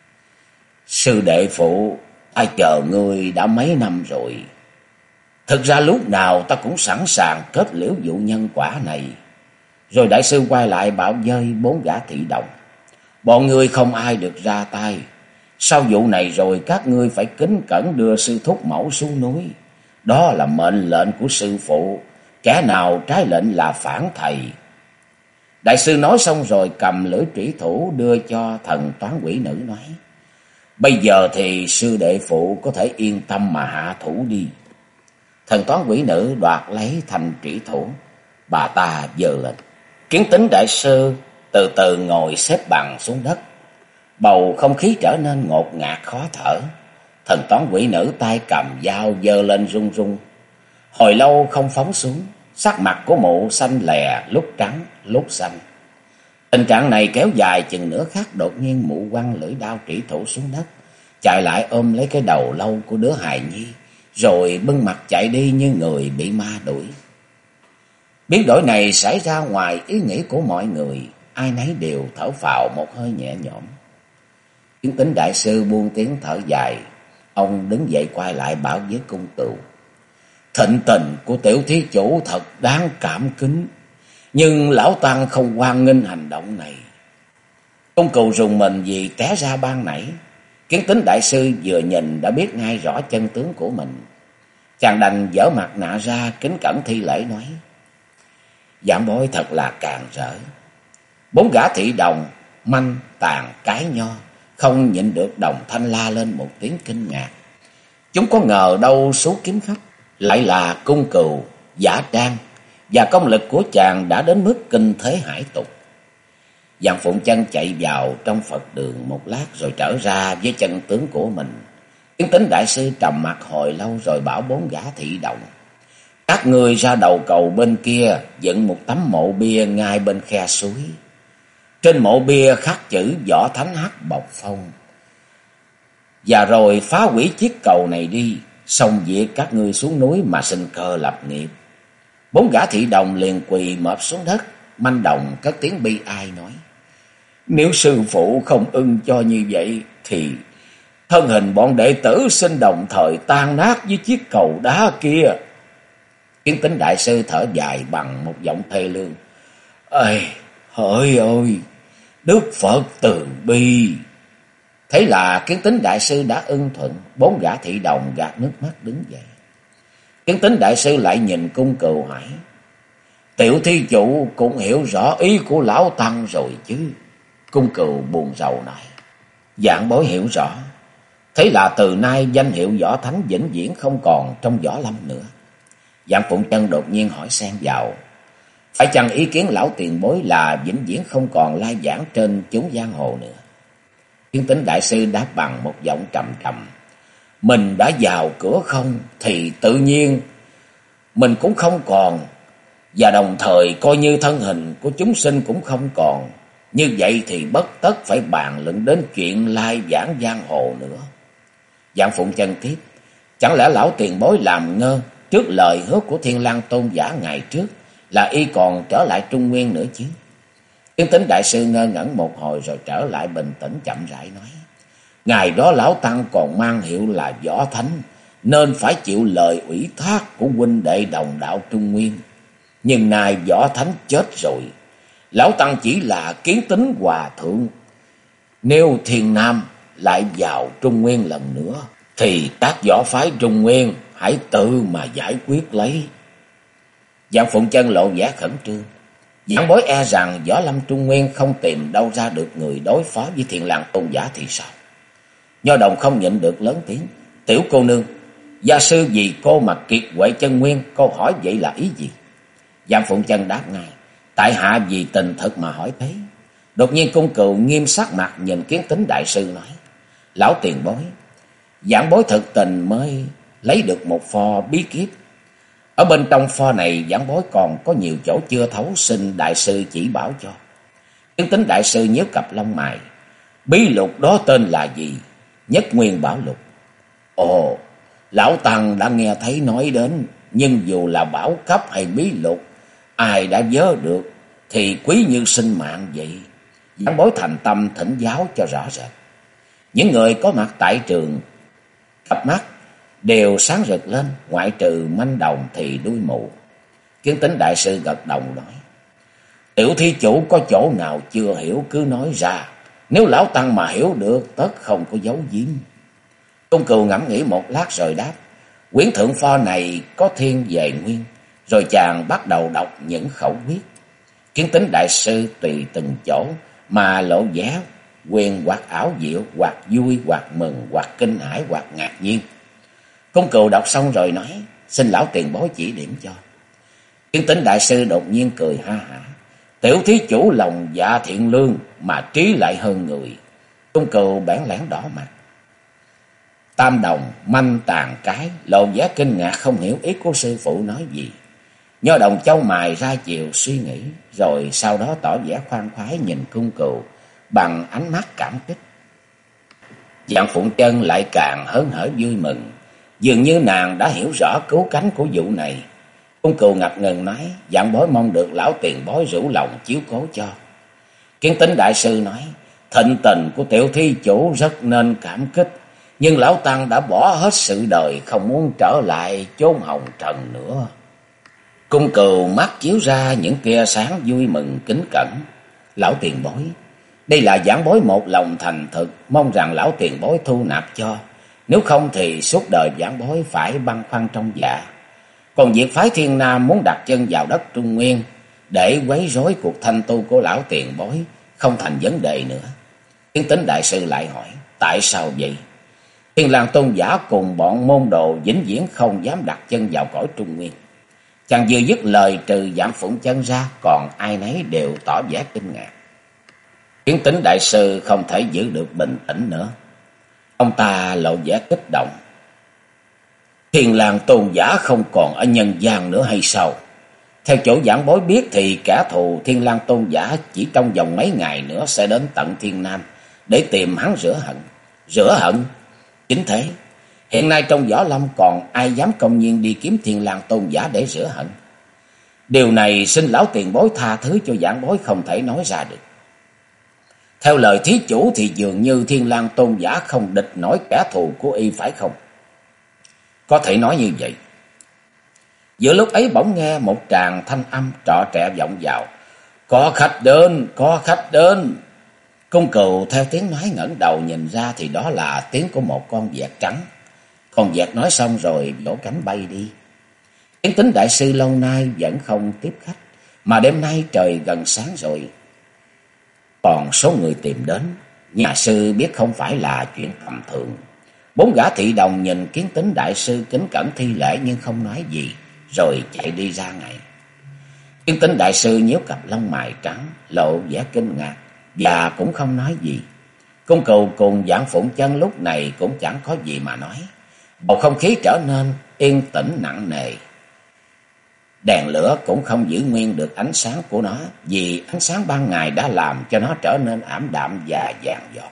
"Sư đệ phụ, ta chờ ngươi đã mấy năm rồi. Thực ra lúc nào ta cũng sẵn sàng kết liễu vụ nhân quả này." Rồi đại sư quay lại bảo với 4 gã thị đồng: "Bọn ngươi không ai được ra tay. Sau vụ này rồi các ngươi phải kính cẩn đưa sư thúc mẫu xuống núi. Đó là mệnh lệnh của sư phụ, kẻ nào trái lệnh là phản thầy." Đại sư nói xong rồi cầm lưỡi trủy thủ đưa cho thần toán quỷ nữ nói: "Bây giờ thì sư đệ phụ có thể yên tâm mà hạ thủ đi." Thần toán quỷ nữ đoạt lấy thanh trủy thủ, bà ta giơ lên. Kiến Tính đại sư từ từ ngồi xếp bằng xuống đất. Bầu không khí trở nên ngột ngạt khó thở. Thần toán quỷ nữ tay cầm dao giơ lên run run. Hồi lâu không phóng xuống, sắc mặt của mụ xanh lè, lúc trắng lúc xanh. Tình trạng này kéo dài chừng nửa khắc, đột nhiên mụ quăng lưỡi đao trủy thủ xuống đất, chạy lại ôm lấy cái đầu lâu của đứa hài nhi, rồi bưng mặt chạy đi như người bị ma đuổi. Biến đổi này xảy ra ngoài ý nghĩ của mọi người, ai nấy đều thở phào một hơi nhẹ nhõm. Kiến Tính đại sư buông tiếng thở dài, ông đứng dậy quay lại bảo với Cung Cừu: "Thịnh tình của tiểu thí chủ thật đáng cảm kính, nhưng lão tăng không hoan nghênh hành động này." Cung Cừu rùng mình vì té ra ban nãy. Kiến Tính đại sư vừa nhìn đã biết ngay rõ chân tướng của mình. Chàng đành dở mặt nạ ra, kính cẩn thi lễ nói: "Vạn bối thật là càn rỡ." 4 gã thị đồng manh tàn cái nho không nhịn được đồng thanh la lên một tiếng kinh ngạc. Chúng có ngờ đâu số kiếm khách lại là Cung Cừu, giả trang, và công lực của chàng đã đến mức kinh thế hải tục. Vạn Phụng Chân chạy vào trong Phật đường một lát rồi trở ra với chân tướng của mình. Kiến Tính đại sư trầm mặt hồi lâu rồi bảo 4 gã thị đồng: "Các ngươi ra đầu cầu bên kia dựng một tấm mộ bia ngay bên khe suối. Trên mộ bia khắc chữ Võ Thánh Hắc Bộc Phong. Và rồi phá hủy chiếc cầu này đi, xong việc các ngươi xuống núi mà sinh cơ lập nghiệp." 4 gã thị đồng liền quỳ mọp xuống đất, manh đồng cất tiếng bi ai nói: "Nếu sư phụ không ưng cho như vậy thì thân hình bọn đệ tử xin đồng thời tan nát với chiếc cầu đá kia." Kiến Tính đại sư thở dài bằng một giọng thê lương: "Ơi, hỡi ơi, Đức Phật từ bi." Thế là Kiến Tính đại sư đã ưng thuận. 4 gã thị đồng gạt nước mắt đứng dậy. Kiến Tính đại sư lại nhìn Cung Cừu hỏi: "Tiểu thí chủ cũng hiểu rõ ý của lão tăng rồi chứ?" Cung Cừu buồn rầu nói: "Vạn bối hiểu rõ. Thế là từ nay danh hiệu Võ Thánh vĩnh viễn không còn trong võ lâm nữa." Vạn Phụng Chân đột nhiên hỏi xen vào: "Phải chăng ý kiến lão tiền bối là vĩnh viễn không còn lai vãng trên chốn giang hồ nữa?" Kiến Tính đại sư đáp bằng một giọng trầm trầm: "Mình đã vào cửa không thì tự nhiên mình cũng không còn, và đồng thời coi như thân hình của chúng sinh cũng không còn. Như vậy thì bất tất phải bàn luận đến chuyện lai vãng giang hồ nữa." Vạn Phụng Chân tiếp: "Chẳng lẽ lão tiền bối làm ngơ trước lời hứa của Thiên Lang tôn giả ngày trước là y còn trở lại Trung Nguyên nữa chứ?" Kiến Tính đại sư ngơ ngẩn một hồi rồi trở lại bình tĩnh chậm rãi nói: "Ngày đó lão tăng còn mang hiệu là Võ Thánh, nên phải chịu lời ủy thác của huynh đệ đồng đạo Trung Nguyên. Nhưng nay Võ Thánh chết rồi, lão tăng chỉ là Kiến Tính hòa thượng. Nếu Thiên Nam lại vào Trung Nguyên lần nữa thì các võ phái Trung Nguyên hãy tự mà giải quyết lấy." Vạn Phụng Chân lộ vẻ khẩn trương: Giảng bối e rằng Võ Lâm Trung Nguyên không tìm đâu ra được người đối phó với Thiên Lang Tôn giả thì sao? Nho Đồng không nhịn được lớn tiếng: "Tiểu cô nương, gia sư vì cô mà kiệt quệ chân nguyên, câu hỏi vậy là ý gì?" Giang Phụng Chân đáp ngay: "Tại hạ vì tình thực mà hỏi thế." Đột nhiên Cung Cừu nghiêm sắc mặt nhìn Kiến Tính đại sư nói: "Lão tiền bối, giảng bối thực tình mới lấy được một pho bí kíp. Ở bên trong pho này giảng bối còn có nhiều chỗ chưa thấu, xin đại sư chỉ bảo cho." Kiến Tính đại sư nhíu cặp lông mày: "Bí lục đó tên là gì?" "Nhất Nguyên Bảo Lục." "Ồ, lão tăng đã nghe thấy nói đến, nhưng dù là bảo cấp hay bí lục, ai đã nhớ được thì quý như sinh mạng vậy. Giảng bối thành tâm thỉnh giáo cho rõ rệt." Những người có mặt tại trường cặp mắt đều sáng rực lên, ngoại trừ Manh Đồng thì đuôi mù. Kiến Tính đại sư gật đầu nói: "Tiểu thí chủ có chỗ nào chưa hiểu cứ nói ra, nếu lão tăng mà hiểu được tất không có giấu giếm." Cung Cừu ngẫm nghĩ một lát rồi đáp: "Quyển thượng pho này có thiên về nguyên." Rồi chàng bắt đầu đọc những khẩu quyết. Kiến Tính đại sư tùy từng chỗ mà lộ vẻ quyền hoặc ảo diệu, hoặc vui, hoặc mừng, hoặc kinh hãi, hoặc ngạc nhiên. Cung Cừu đọc xong rồi nói: "Xin lão tiền bối chỉ điểm cho." Kiến Tính đại sư đột nhiên cười ha hả: "Tiểu thí chủ lòng dạ thiện lương mà trí lại hơn người." Cung Cừu bẽn lẽn đỏ mặt. Tam Đồng manh tàn cái lộ vẻ kinh ngạc không hiểu ý của sư phụ nói gì. Nho Đồng chau mày ra chiều suy nghĩ, rồi sau đó tỏ vẻ khoan khoái nhìn Cung Cừu bằng ánh mắt cảm kích. Giang Phụng Chân lại càng hớn hở vui mừng, dường như nàng đã hiểu rõ cứu cánh của vụ này. Cung Cừu ngập ngừng nói: "Vạn bối mong được lão tiền bối rủ lòng chiếu cố cho." Kiến Tính đại sư nói: "Thịnh tình của tiểu thí chủ rất nên cảm kích, nhưng lão tăng đã bỏ hết sự đời, không muốn trở lại chốn hồng trần nữa." Cung Cừu mắt chiếu ra những tia sáng vui mừng kính cẩn: "Lão tiền bối, đây là giảng bối một lòng thành thực, mong rằng lão tiền bối thu nạp cho. Nếu không thì suốt đời giảng bối phải băn khoăn trong dạ. Còn việc phái Thiên Nam muốn đặt chân vào đất Trung Nguyên để quấy rối cuộc thanh tu của lão tiền bối không thành vấn đề nữa." Kiến Tính đại sư lại hỏi: "Tại sao vậy?" Thiên Lang tôn giả cùng bọn môn đồ vĩnh viễn không dám đặt chân vào cõi Trung Nguyên. Chàng vừa dứt lời, trừ Vạn Phụng Chân ra, còn ai nấy đều tỏ vẻ kinh ngạc. Kiến Tính đại sư không thể giữ được bình tĩnh nữa. Ông ta lộ vẻ kích động: "Thiên Lang tôn giả không còn ở nhân gian nữa hay sao? Theo chỗ giảng bối biết thì kẻ thù Thiên Lang tôn giả chỉ trong vòng mấy ngày nữa sẽ đến tận Thiên Nam để tìm hắn rửa hận." "Rửa hận?" "Chính thế. Hiện nay trong võ lâm còn ai dám công nhiên đi kiếm Thiên Lang tôn giả để rửa hận? Điều này xin lão tiền bối tha thứ cho giảng bối không thể nói ra được. Theo lời thí chủ thì dường như Thiên Lang tôn giả không địch nổi kẻ thù của y phải không?" "Có thể nói như vậy." Giữa lúc ấy bỗng nghe một tràng thanh âm trọ trẹ vọng vào: "Có khách đến, có khách đến." Cung Cừu theo tiếng nói ngẩng đầu nhìn ra thì đó là tiếng của một con vẹt trắng. Con vẹt nói xong rồi vỗ cánh bay đi. Kiến Tính đại sư lâu nay vẫn không tiếp khách, mà đêm nay trời gần sáng rồi, còn số người tìm đến, nhà sư biết không phải là chuyện tầm thường. Bốn gã thị đồng nhìn Kiến Tính đại sư kính cẩn thi lễ nhưng không nói gì, rồi chạy đi ra ngay. Kiến Tính đại sư nhíu cặp lông mày trắng, lộ vẻ kinh ngạc và cũng không nói gì. Cung Cừu cùng Vạn Phụng Chân lúc này cũng chẳng có gì mà nói. Bầu không khí trở nên yên tĩnh nặng nề. Đèn lửa cũng không giữ nguyên được ánh sáng của nó, vì ánh sáng ban ngày đã làm cho nó trở nên ảm đạm và vàng giọt.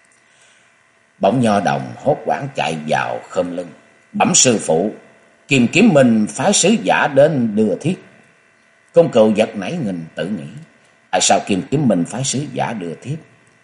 Bỗng Nho Đồng hốt hoảng chạy vào khom lưng: "Bẩm sư phụ, Kim Kiếm Minh phái sứ giả đến đưa thiếp." Cung Cừu giật nảy mình tự nghĩ: tại sao Kim Kiếm Minh phái sứ giả đưa thiếp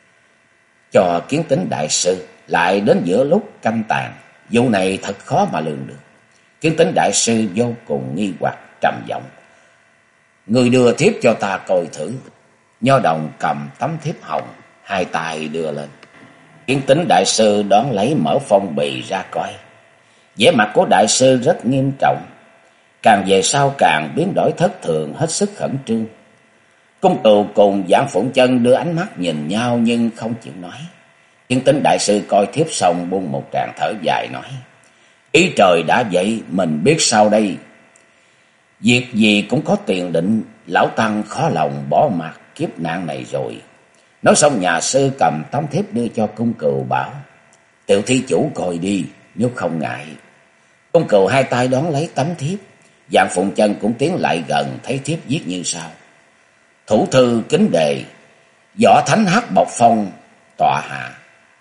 cho Kiến Tính đại sư lại đến giữa lúc canh tàn? Vụ này thật khó mà lường được. Kiến Tính đại sư vô cùng nghi hoặc, trầm giọng: "Người đưa thiếp cho ta coi thử." Nho Đồng cầm tấm thiếp hồng, hai tay đưa lên. Kiến Tính đại sư đón lấy, mở phong bì ra coi. Vẻ mặt của đại sư rất nghiêm trọng, càng về sau càng biến đổi thất thường, hết sức khẩn trương. Cung Cừu cùng Vạn Phụng Chân đưa ánh mắt nhìn nhau nhưng không chịu nói. Kiến Tính đại sư coi thiếp xong buông một tràng thở dài nói: Ý trời đã vậy, mình biết sao đây? Việc gì cũng có tiền định, lão tăng khó lòng bỏ mặc kiếp nạn này rồi. Nói xong nhà sư cầm tấm thiếp đưa cho Cung Cừu bảo: Tiểu thí chủ coi đi, nếu không ngại. Cung Cừu hai tay đón lấy tấm thiếp. Vạn Phụng Chân cũng tiến lại gần, thấy thiếp viết như sau: Thủ thư kính đề, võ thánh hắc bộc phong tọa hạ.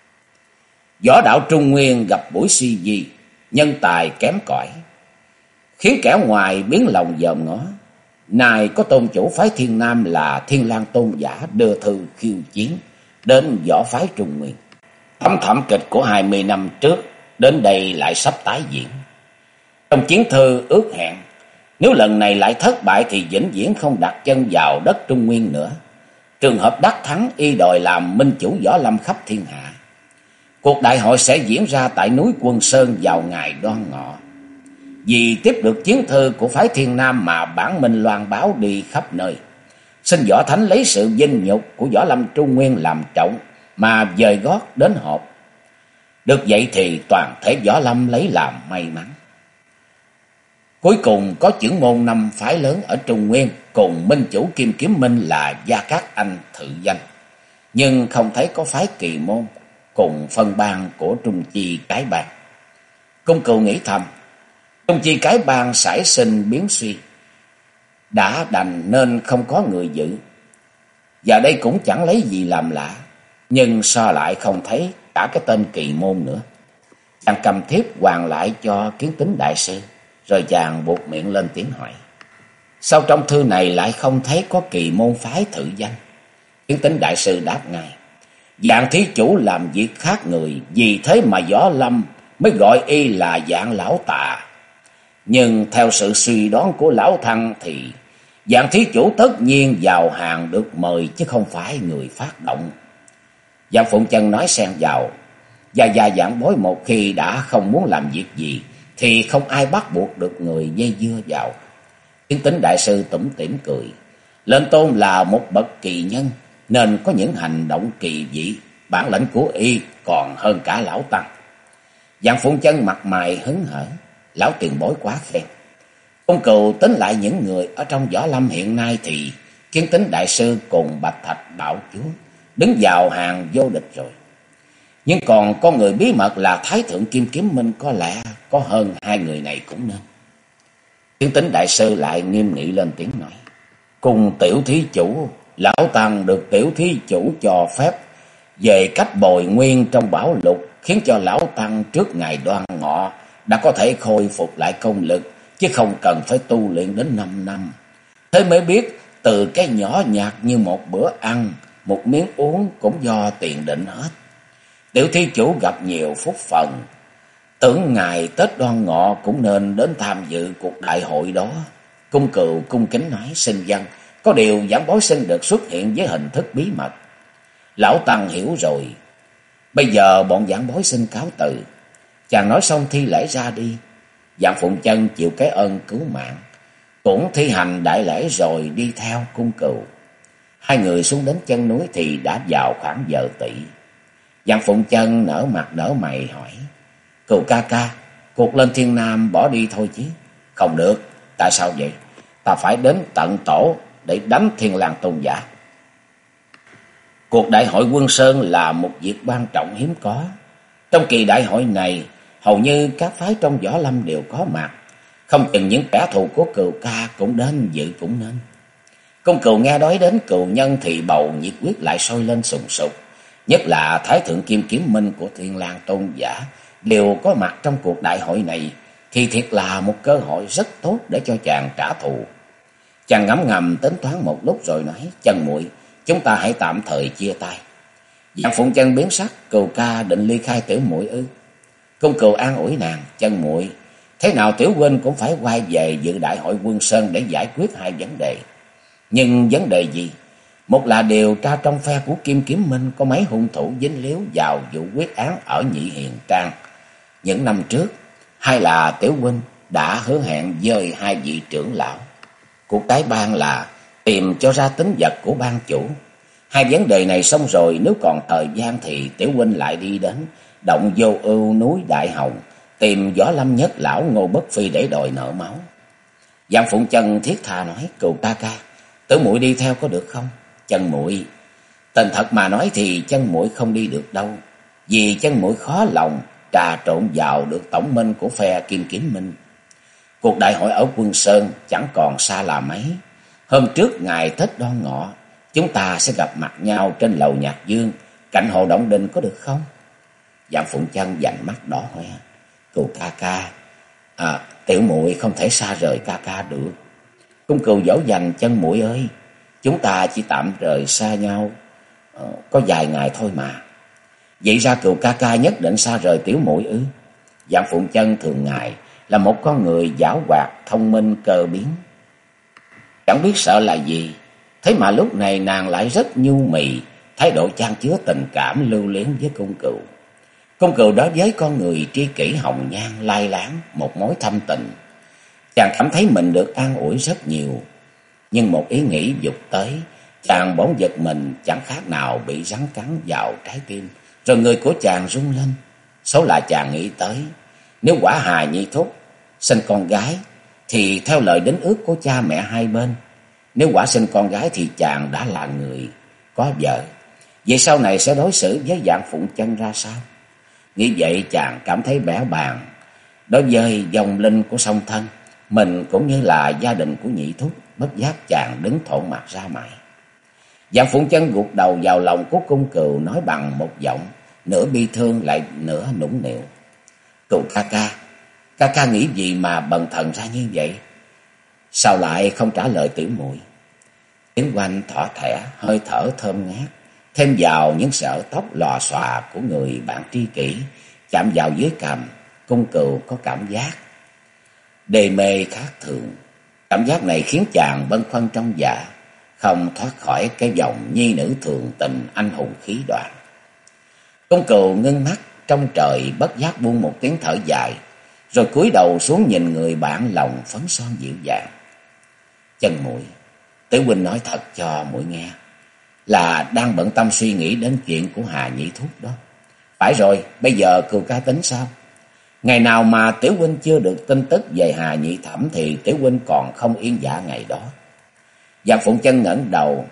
Võ đạo Trung Nguyên gặp buổi si di, nhân tài kém cỏi, khiến kẻ ngoài biến lòng dòm ngó. Này có tôn chủ phái Thiên Nam là Thiên Lang Tôn giả đưa thư khiêu chiến đến võ phái Trung Nguyên. Tấm thảm kịch của 20 năm trước đến đây lại sắp tái diễn. Trong chiến thư ước hẹn, nếu lần này lại thất bại thì vĩnh viễn không đặt chân vào đất Trung Nguyên nữa. Trường hợp đắc thắng y đòi làm minh chủ võ lâm khắp thiên hạ. Cuộc đại hội sẽ diễn ra tại núi Quân Sơn vào ngày Đoan Ngọ. Vì tiếp được chiến thư của phái Thiên Nam mà bản minh loan báo đi khắp nơi. Xin võ thánh lấy sự vinh nhục của võ lâm Trung Nguyên làm trọng mà dời gót đến họp. Được vậy thì toàn thể võ lâm lấy làm may mắn. Cuối cùng có chưởng môn 5 phái lớn ở Trung Nguyên cùng minh chủ Kim Kiếm Minh là Gia Cát Anh thự danh. Nhưng không thấy có phái Kỳ Môn cùng phân bang của Trung Chi Cái Bang. Cung Cừu nghĩ thầm, Trung Chi Cái Bang sải sinh biến suy, đã đành nên không có người giữ. Và đây cũng chẳng lấy gì làm lạ, nhưng sao lại không thấy cả cái tên Kỳ Môn nữa. Chàng cầm thiếp hoàn lại cho Kiến Tính đại sư, rồi chàng buột miệng lên tiếng hỏi: Sao trong thư này lại không thấy có Kỳ Môn phái thự danh? Kiến Tính đại sư đáp ngay: Dạng thí chủ làm việc khác người, vì thế mà võ lâm mới gọi y là Dạng lão tà. Nhưng theo sự suy đoán của lão thăng thì Dạng thí chủ tất nhiên vào hàng được mời chứ không phải người phát động. Vạn Phụng Chân nói xen vào: Và Vạn Bối một khi đã không muốn làm việc gì thì không ai bắt buộc được người dây dưa vào. Kiến Tính đại sư tủm tỉm cười: Lệnh Tôn là một bậc kỳ nhân nên có những hành động kỳ dị, bản lĩnh của y còn hơn cả lão tăng. Vạn Phụng Chân mặt mày hớn hở: Lão tiền bối quá khen. Cung Cừu tính lại những người ở trong võ lâm hiện nay thì Kiến Tính đại sư cùng Bạch Thạch đạo chúa đứng vào hàng vô địch rồi. Nhưng còn có người bí mật là Thái thượng Kim Kiếm Minh, có lẽ có hơn hai người này cũng nên. Kiến Tính đại sư lại nghiêm nghị lên tiếng nói: Cùng tiểu thí chủ, lão tăng được tiểu thí chủ cho phép về cách bồi nguyên trong bảo lục, khiến cho lão tăng trước ngày Đoan Ngọ đã có thể khôi phục lại công lực, chứ không cần phải tu luyện đến 5 năm. Thế mới biết từ cái nhỏ nhặt như một bữa ăn, một miếng uống cũng do tiền định hết. Tiểu thí chủ gặp nhiều phúc phần, tưởng ngày Tết Đoan Ngọ cũng nên đến tham dự cuộc đại hội đó. Cung Cừu cung kính nói: Xin vâng, có điều Vãn Bối xin được xuất hiện với hình thức bí mật. Lão tăng hiểu rồi, bây giờ bọn Vãn Bối xin cáo từ. Chàng nói xong thi lễ ra đi. Vạn Phụng Chân chịu cái ơn cứu mạng, cũng thi hành đại lễ rồi đi theo Cung Cừu. Hai người xuống đến chân núi thì đã vào khoảng giờ tỵ. Vạn Phụng Chân nở mặt nở mày hỏi: Cừu ca ca, cuộc lên Thiên Nam bỏ đi thôi chứ? Không được. Tại sao vậy? Ta phải đến tận tổ để đánh Thiên Lang Tôn giả. Cuộc đại hội Quân Sơn là một việc quan trọng hiếm có. Trong kỳ đại hội này, hầu như các phái trong võ lâm đều có mặt. Không chừng những kẻ thù của Cừu ca cũng đến dự cũng nên. Cung Cừu nghe nói đến cừu nhân thì bầu nhiệt huyết lại sôi lên sùng sục. Nhất là Thái thượng Kim Kiếm Minh của Thiên Lang Tôn giả đều có mặt trong cuộc đại hội này, thì thiệt là một cơ hội rất tốt để cho chàng trả thù. Chàng ngẫm ngầm tính toán một lúc rồi nói: Chân muội, chúng ta hãy tạm thời chia tay. Vạn Phụng Chân biến sắc: Cừu ca định ly khai tiểu muội ư? Cung Cừu an ủi nàng: Chân muội, thế nào tiểu huynh cũng phải quay về dự đại hội Quân Sơn để giải quyết hai vấn đề. Nhưng vấn đề gì? Một là điều tra trong phe của Kim Kiếm Minh có mấy hung thủ dính líu vào vụ quyết án ở Nhị Hiền Trang những năm trước. Hai là tiểu huynh đã hứa hẹn với hai vị trưởng lão của cái bang là tìm cho ra tính vật của ban chủ. Hai vấn đề này xong rồi, nếu còn thời gian thì tiểu huynh lại đi đến động Vô Ưu núi Đại Hồng, tìm Võ Lâm Nhất lão Ngô Bất Phi để đòi nợ máu. Giang Phụng Chân thiết tha nói: Cừu ca ca, Tử muội đi theo có được không? Chân muội, tình thật mà nói thì chân muội không đi được đâu, vì chân muội khó lòng trà trộn vào được tổng minh của phe Kim Kiếm Minh. Cuộc đại hội ở Quân Sơn chẳng còn xa là mấy. Hôm trước ngày Tết Đoan Ngọ, chúng ta sẽ gặp mặt nhau trên lầu Nhạc Dương, cạnh hồ Động Đình có được không? Giang Phụng Chân vành mắt đỏ hoe: Cừu ca ca, tiểu muội không thể xa rời ca ca được. Cung Cừu dỗ dành: Chân muội ơi, chúng ta chỉ tạm rời xa nhau có vài ngày thôi mà. Vậy ra Cừu ca ca nhất định xa rời tiểu muội ư? Giang Phụng Chân thường ngày là một con người giảo hoạt, thông minh, cơ biến, chẳng biết sợ là gì. Thế mà lúc này nàng lại rất nhu mì, thái độ chan chứa tình cảm lưu luyến với Cung Cừu. Cung Cừu đối với con người tri kỷ hồng nhan lai láng một mối thâm tình, chàng cảm thấy mình được an ủi rất nhiều. Nhưng một ý nghĩ vụt tới, chàng bỗng giật mình, chẳng khác nào bị rắn cắn vào trái tim, rồi người của chàng rung lên. Số là chàng nghĩ tới, nếu quả Hà Nhi Thúc sinh con gái thì theo lời đính ước của cha mẹ hai bên, nếu quả sinh con gái thì chàng đã là người có vợ. Vậy sau này sẽ đối xử với Giang Phụng Chân ra sao? Nghĩ vậy chàng cảm thấy bẽ bàng. Đối với dòng linh của song thân, mình cũng như là gia đình của Nhị Thúc, bất giác chàng đứng thộn mặt ra mày. Giang Phụng Chân gục đầu vào lòng của Cung Cừu, nói bằng một giọng nửa bi thương lại nửa nũng nịu: Cừu ca ca nghĩ gì mà bần thần ra như vậy? Sao lại không trả lời tiểu muội? Tiếng quanh thỏ thẻ, hơi thở thơm ngát, thêm vào những sợi tóc lòa xòa của người bạn tri kỷ chạm vào dưới cằm, Cung Cừu có cảm giác đê mê khác thường. Cảm giác này khiến chàng bâng khuâng trong dạ, không thoát khỏi cái vòng nhi nữ thường tình anh hùng khí đoạn. Cung Cừu ngưng mắt trong trời, bất giác buông một tiếng thở dài, rồi cúi đầu xuống nhìn người bạn lòng phấn son dịu dàng: Chân muội, Tử huynh nói thật cho muội nghe, là đang bận tâm suy nghĩ đến chuyện của Hà Nhị Thúc đó. Phải rồi, bây giờ Cừu ca tính sao? Ngày nào mà tiểu huynh chưa được tin tức về Hà Nhị Thẩm thì tiểu huynh còn không yên dạ ngày đó. Giang Phụng Chân ngẩng đầu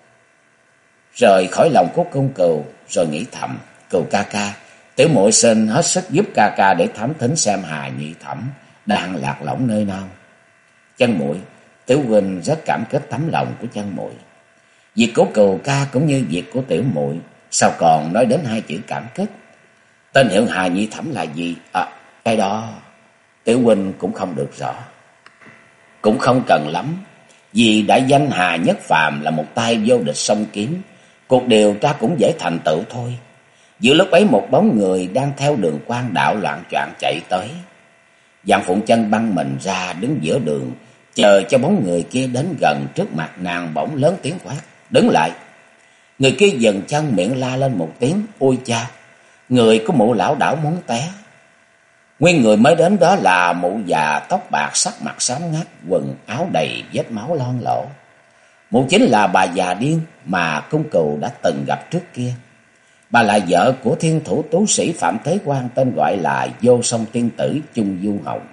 rời khỏi lòng của Cung Cừu, rồi nghĩ thầm: Cừu ca, tiểu muội xin hết sức giúp ca ca để thám thính xem Hà Nhị Thẩm đang lạc lõng nơi nào. Chân muội, tiểu huynh rất cảm kích tấm lòng của chân muội. Việc của Cừu ca cũng như việc của tiểu muội, sao còn nói đến hai chữ cảm kích? Tên hiệu Hà Nhị Thẩm là gì? Cái đó tiểu huynh cũng không được rõ. Cũng không cần lắm, vì đại danh Hà Nhất Phàm là một tay vô địch song kiếm, cuộc điều tra cũng dễ thành tựu thôi. Giữa lúc ấy một bóng người đang theo đường quan đạo loạng choạng chạy tới. Giang Phụng Chân băng mình ra đứng giữa đường, chờ cho bóng người kia đến gần trước mặt nàng, bỗng lớn tiếng quát: Đứng lại! Người kia dừng chân, miệng la lên một tiếng: Ôi cha! Người của mụ lão đảo muốn té. Nguyên người mới đến đó là mụ già tóc bạc, sắc mặt xám ngắt, quần áo đầy vết máu loang lổ. Mụ chính là bà già điên mà Cung Cừu đã từng gặp trước kia. Bà là vợ của thiên thủ tú sĩ Phạm Thế Quan, tên gọi là Vô Song Tiên Tử Chung Du Hồng.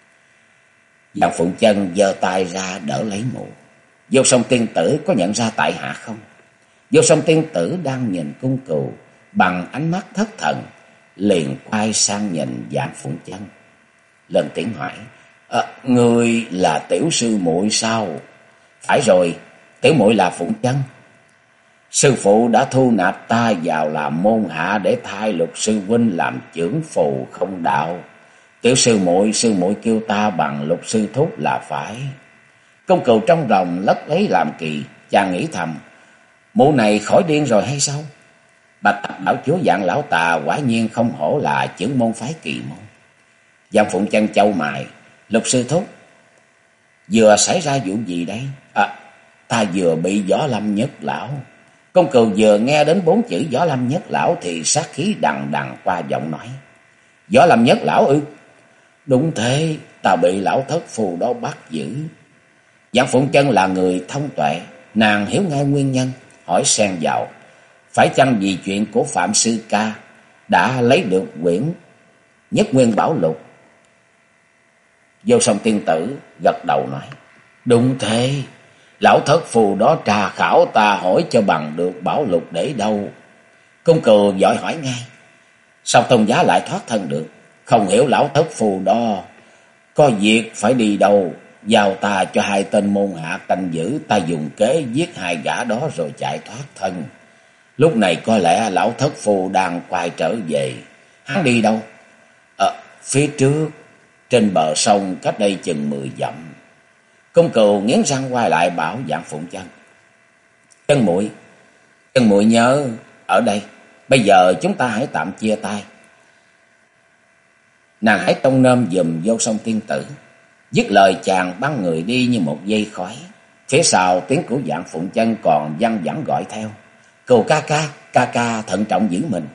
Giang Phụng Chân giơ tay ra đỡ lấy mụ. Vô Song Tiên Tử có nhận ra tại hạ không? Vô Song Tiên Tử đang nhìn Cung Cừu bằng ánh mắt thất thần, liền quay sang nhìn Giang Phụng Chân, lên tiếng hỏi: Ngươi là tiểu sư muội sao? Phải rồi, tiểu muội là Phụng Chân. Sư phụ đã thu nạp ta vào làm môn hạ để thay Lục sư huynh làm chưởng phù không đạo. Tiểu sư muội kêu ta bằng Lục sư thúc là phải. Cung Cừu trong lòng lất lấy làm kỳ, chàng nghĩ thầm: mụ này khỏi điên rồi hay sao? Bạch Tạp Bảo Chúa Vạn Lão Tà quả nhiên không hổ là chưởng môn phái kỳ môn. Giang Phụng Chân chau mày: Lục sư thúc, vừa xảy ra vụ gì đây? Ta vừa bị Võ Lâm Nhất lão. Cung Cừu vừa nghe đến 4 chữ Võ Lâm Nhất lão thì sát khí đằng đằng qua giọng nói: Võ Lâm Nhất lão ư? Đúng thế, ta bị lão thất phù đó bắt giữ. Giang Phụng Chân là người thông tuệ, Nàng hiểu ngay nguyên nhân, hỏi xen vào. Phải chăng vì chuyện của Phạm Sư Ca đã lấy được quyển Nhất Nguyên Bảo Lục? Vô Song tiên tử gật đầu nói. Đúng thế. Lão thất phù đó tra khảo ta hỏi cho bằng được bảo lục để đâu. Cung Cừu vội hỏi ngay. Sao Tôn giá lại thoát thân được? Không hiểu lão thất phù đó có việc phải đi đâu. Giao ta cho 2 tên môn hạ canh giữ. Ta dùng kế giết 2 gã đó rồi chạy thoát thân. Lúc này có lẽ lão thất phù đang quay trở về. Hắn đi đâu? Phía trước, trên bờ sông cách đây chừng 10 dặm. Cung Cừu nghiến răng quay lại bảo Vạn Phụng Chân. Chân muội nhớ ở đây. Bây giờ chúng ta hãy tạm chia tay. Nàng hãy trông nom giùm Vô Song tiên tử. Dứt lời chàng bắn người đi như một dây khói. Phía sau tiếng của Vạn Phụng Chân còn văng vẳng gọi theo. Cừu ca ca thận trọng giữ mình.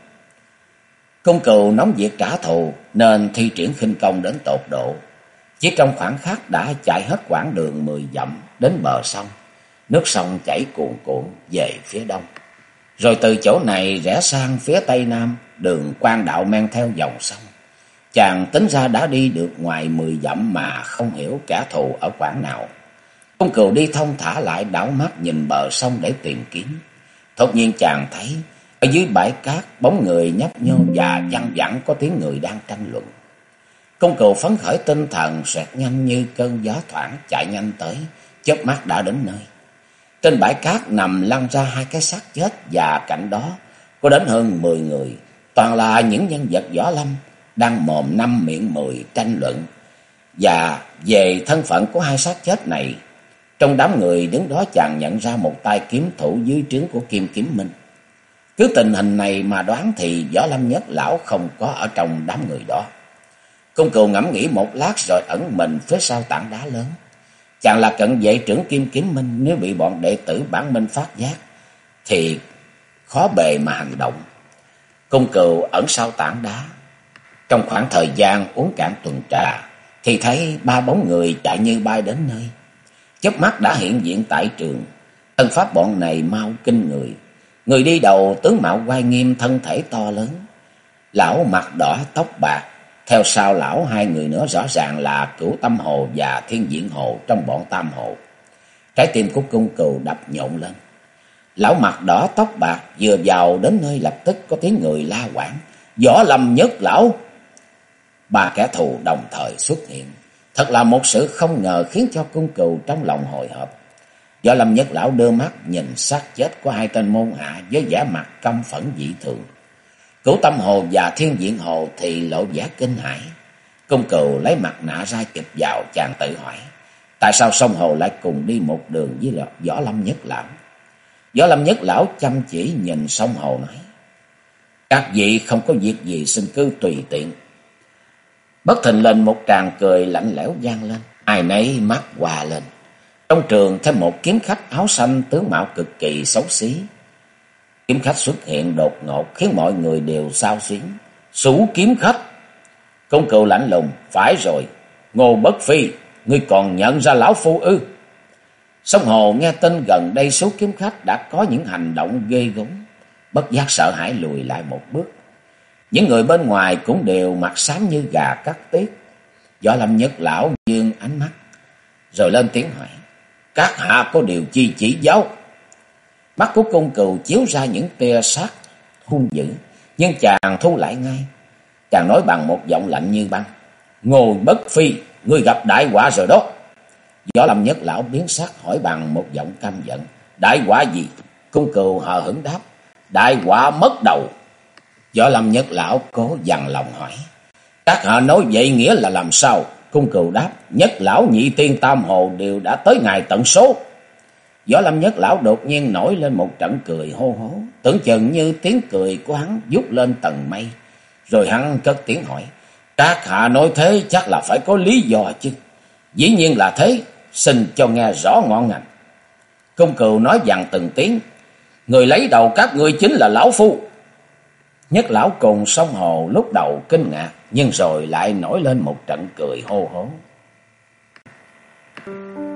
Cung Cừu nóng việc trả thù nên thi triển khinh công đến tột độ. Chỉ trong khoảng khắc đã chạy hết quãng đường 10 dặm đến bờ sông. Nước sông chảy cuồn cuộn về phía đông. Rồi từ chỗ này rẽ sang phía tây nam, đường quan đạo men theo dòng sông. Chàng tính ra đã đi được ngoài 10 dặm mà không hiểu kẻ thù ở quãng nào. Cung Cừu đi thong thả lại đảo mắt nhìn bờ sông để tìm kiếm. Đột nhiên chàng thấy ở dưới bãi cát bóng người nhấp nhô và văng vẳng có tiếng người đang tranh luận. Cung Cừu phấn khởi tinh thần xoẹt nhanh như cơn gió thoảng chạy nhanh tới, chớp mắt đã đến nơi. Trên bãi cát nằm lăn ra 2 cái xác chết và cạnh đó có đến hơn 10 người, toàn là những nhân vật võ lâm đang mồm năm miệng 10 tranh luận. Và về thân phận của 2 xác chết này, trong đám người đứng đó chàng nhận ra một tay kiếm thủ dưới trướng của Kim Kiếm Minh. Cứ tình hình này mà đoán thì Võ Lâm Nhất lão không có ở trong đám người đó. Cung Cừu ngẫm nghĩ một lát rồi ẩn mình phía sau tảng đá lớn. Chàng là cận vệ trưởng Kim Kiếm Minh, nếu bị bọn đệ tử Bản Minh phát giác thì khó bề mà hành động. Cung Cừu ẩn sau tảng đá. Trong khoảng thời gian uống cạn tuần trà thì thấy 3 bóng người chạy như bay đến nơi. Chớp mắt đã hiện diện tại trường. Thân pháp bọn này mau kinh người. Người đi đầu tướng mạo oai nghiêm, thân thể to lớn. Lão mặt đỏ tóc bạc. Theo sau lão 2 người nữa rõ ràng là Cửu Tâm Hồ và Thiên Diện Hồ trong bọn Tam Hồ. Trái tim của Cung Cừu đập nhộn lên. Lão mặt đỏ tóc bạc vừa vào đến nơi lập tức có tiếng người la quảng. Võ Lâm Nhất lão! 3 kẻ thù đồng thời xuất hiện. Thật là một sự không ngờ khiến cho Cung Cừu trong lòng hồi hộp. Võ Lâm Nhất lão đưa mắt nhìn xác chết của 2 tên môn hạ với vẻ mặt căm phẫn dị thường. Cửu Tâm Hồ và Thiên Diện Hồ thì lộ vẻ kinh hãi. Cung Cừu lấy mặt nạ ra chụp vào, chàng tự hỏi. Tại sao song Hồ lại cùng đi một đường với Võ Lâm Nhất lão? Võ Lâm Nhất lão chăm chỉ nhìn song Hồ nói. Các vị không có việc gì xin cứ tùy tiện. Bất thình lình một tràng cười lạnh lẽo vang lên. Ai nấy mắt hòa lên. Trong trường thêm một kiếm khách áo xanh tướng mạo cực kỳ xấu xí. Kiếm khách xuất hiện đột ngột khiến mọi người đều xao xuyến. Sủ kiếm khách! Cung Cừu lạnh lùng. Phải rồi, Ngô Bất Phi, ngươi còn nhận ra lão phu ư? Song Hồ nghe tin gần đây số kiếm khách đã có những hành động ghê gớm, bất giác sợ hãi lùi lại một bước. Những người bên ngoài cũng đều mặt xám như gà cắt tiết. Võ Lâm Nhất lão dương ánh mắt rồi lên tiếng hỏi. Các hạ có điều chi chỉ giáo? Mắt của Cung Cừu chiếu ra những tia sát hung dữ, nhưng chàng thu lại ngay. Chàng nói bằng một giọng lạnh như băng. Ngô Bất Phi, ngươi gặp đại họa rồi đó. Võ Lâm Nhất lão biến sắc hỏi bằng một giọng căm giận. Đại họa gì? Cung Cừu hờ hững đáp. Đại họa mất đầu. Võ Lâm Nhất lão cố dằn lòng hỏi. Các hạ nói vậy nghĩa là làm sao? Cung Cừu đáp. Nhất lão nhị tiên tam hồ đều đã tới ngày tận số. Võ Lâm Nhất lão đột nhiên nổi lên một trận cười hô hố, tưởng chừng như tiếng cười của hắn vút lên tầng mây. Rồi hắn cất tiếng hỏi. Các hạ nói thế chắc là phải có lý do chứ? Dĩ nhiên là thế, xin cho nghe rõ ngọn ngành. Cung Cừu nói dằn từng tiếng. Người lấy đầu các ngươi chính là lão phu. Nhất lão cùng song Hồ lúc đầu kinh ngạc, nhưng rồi lại nổi lên một trận cười hô hố.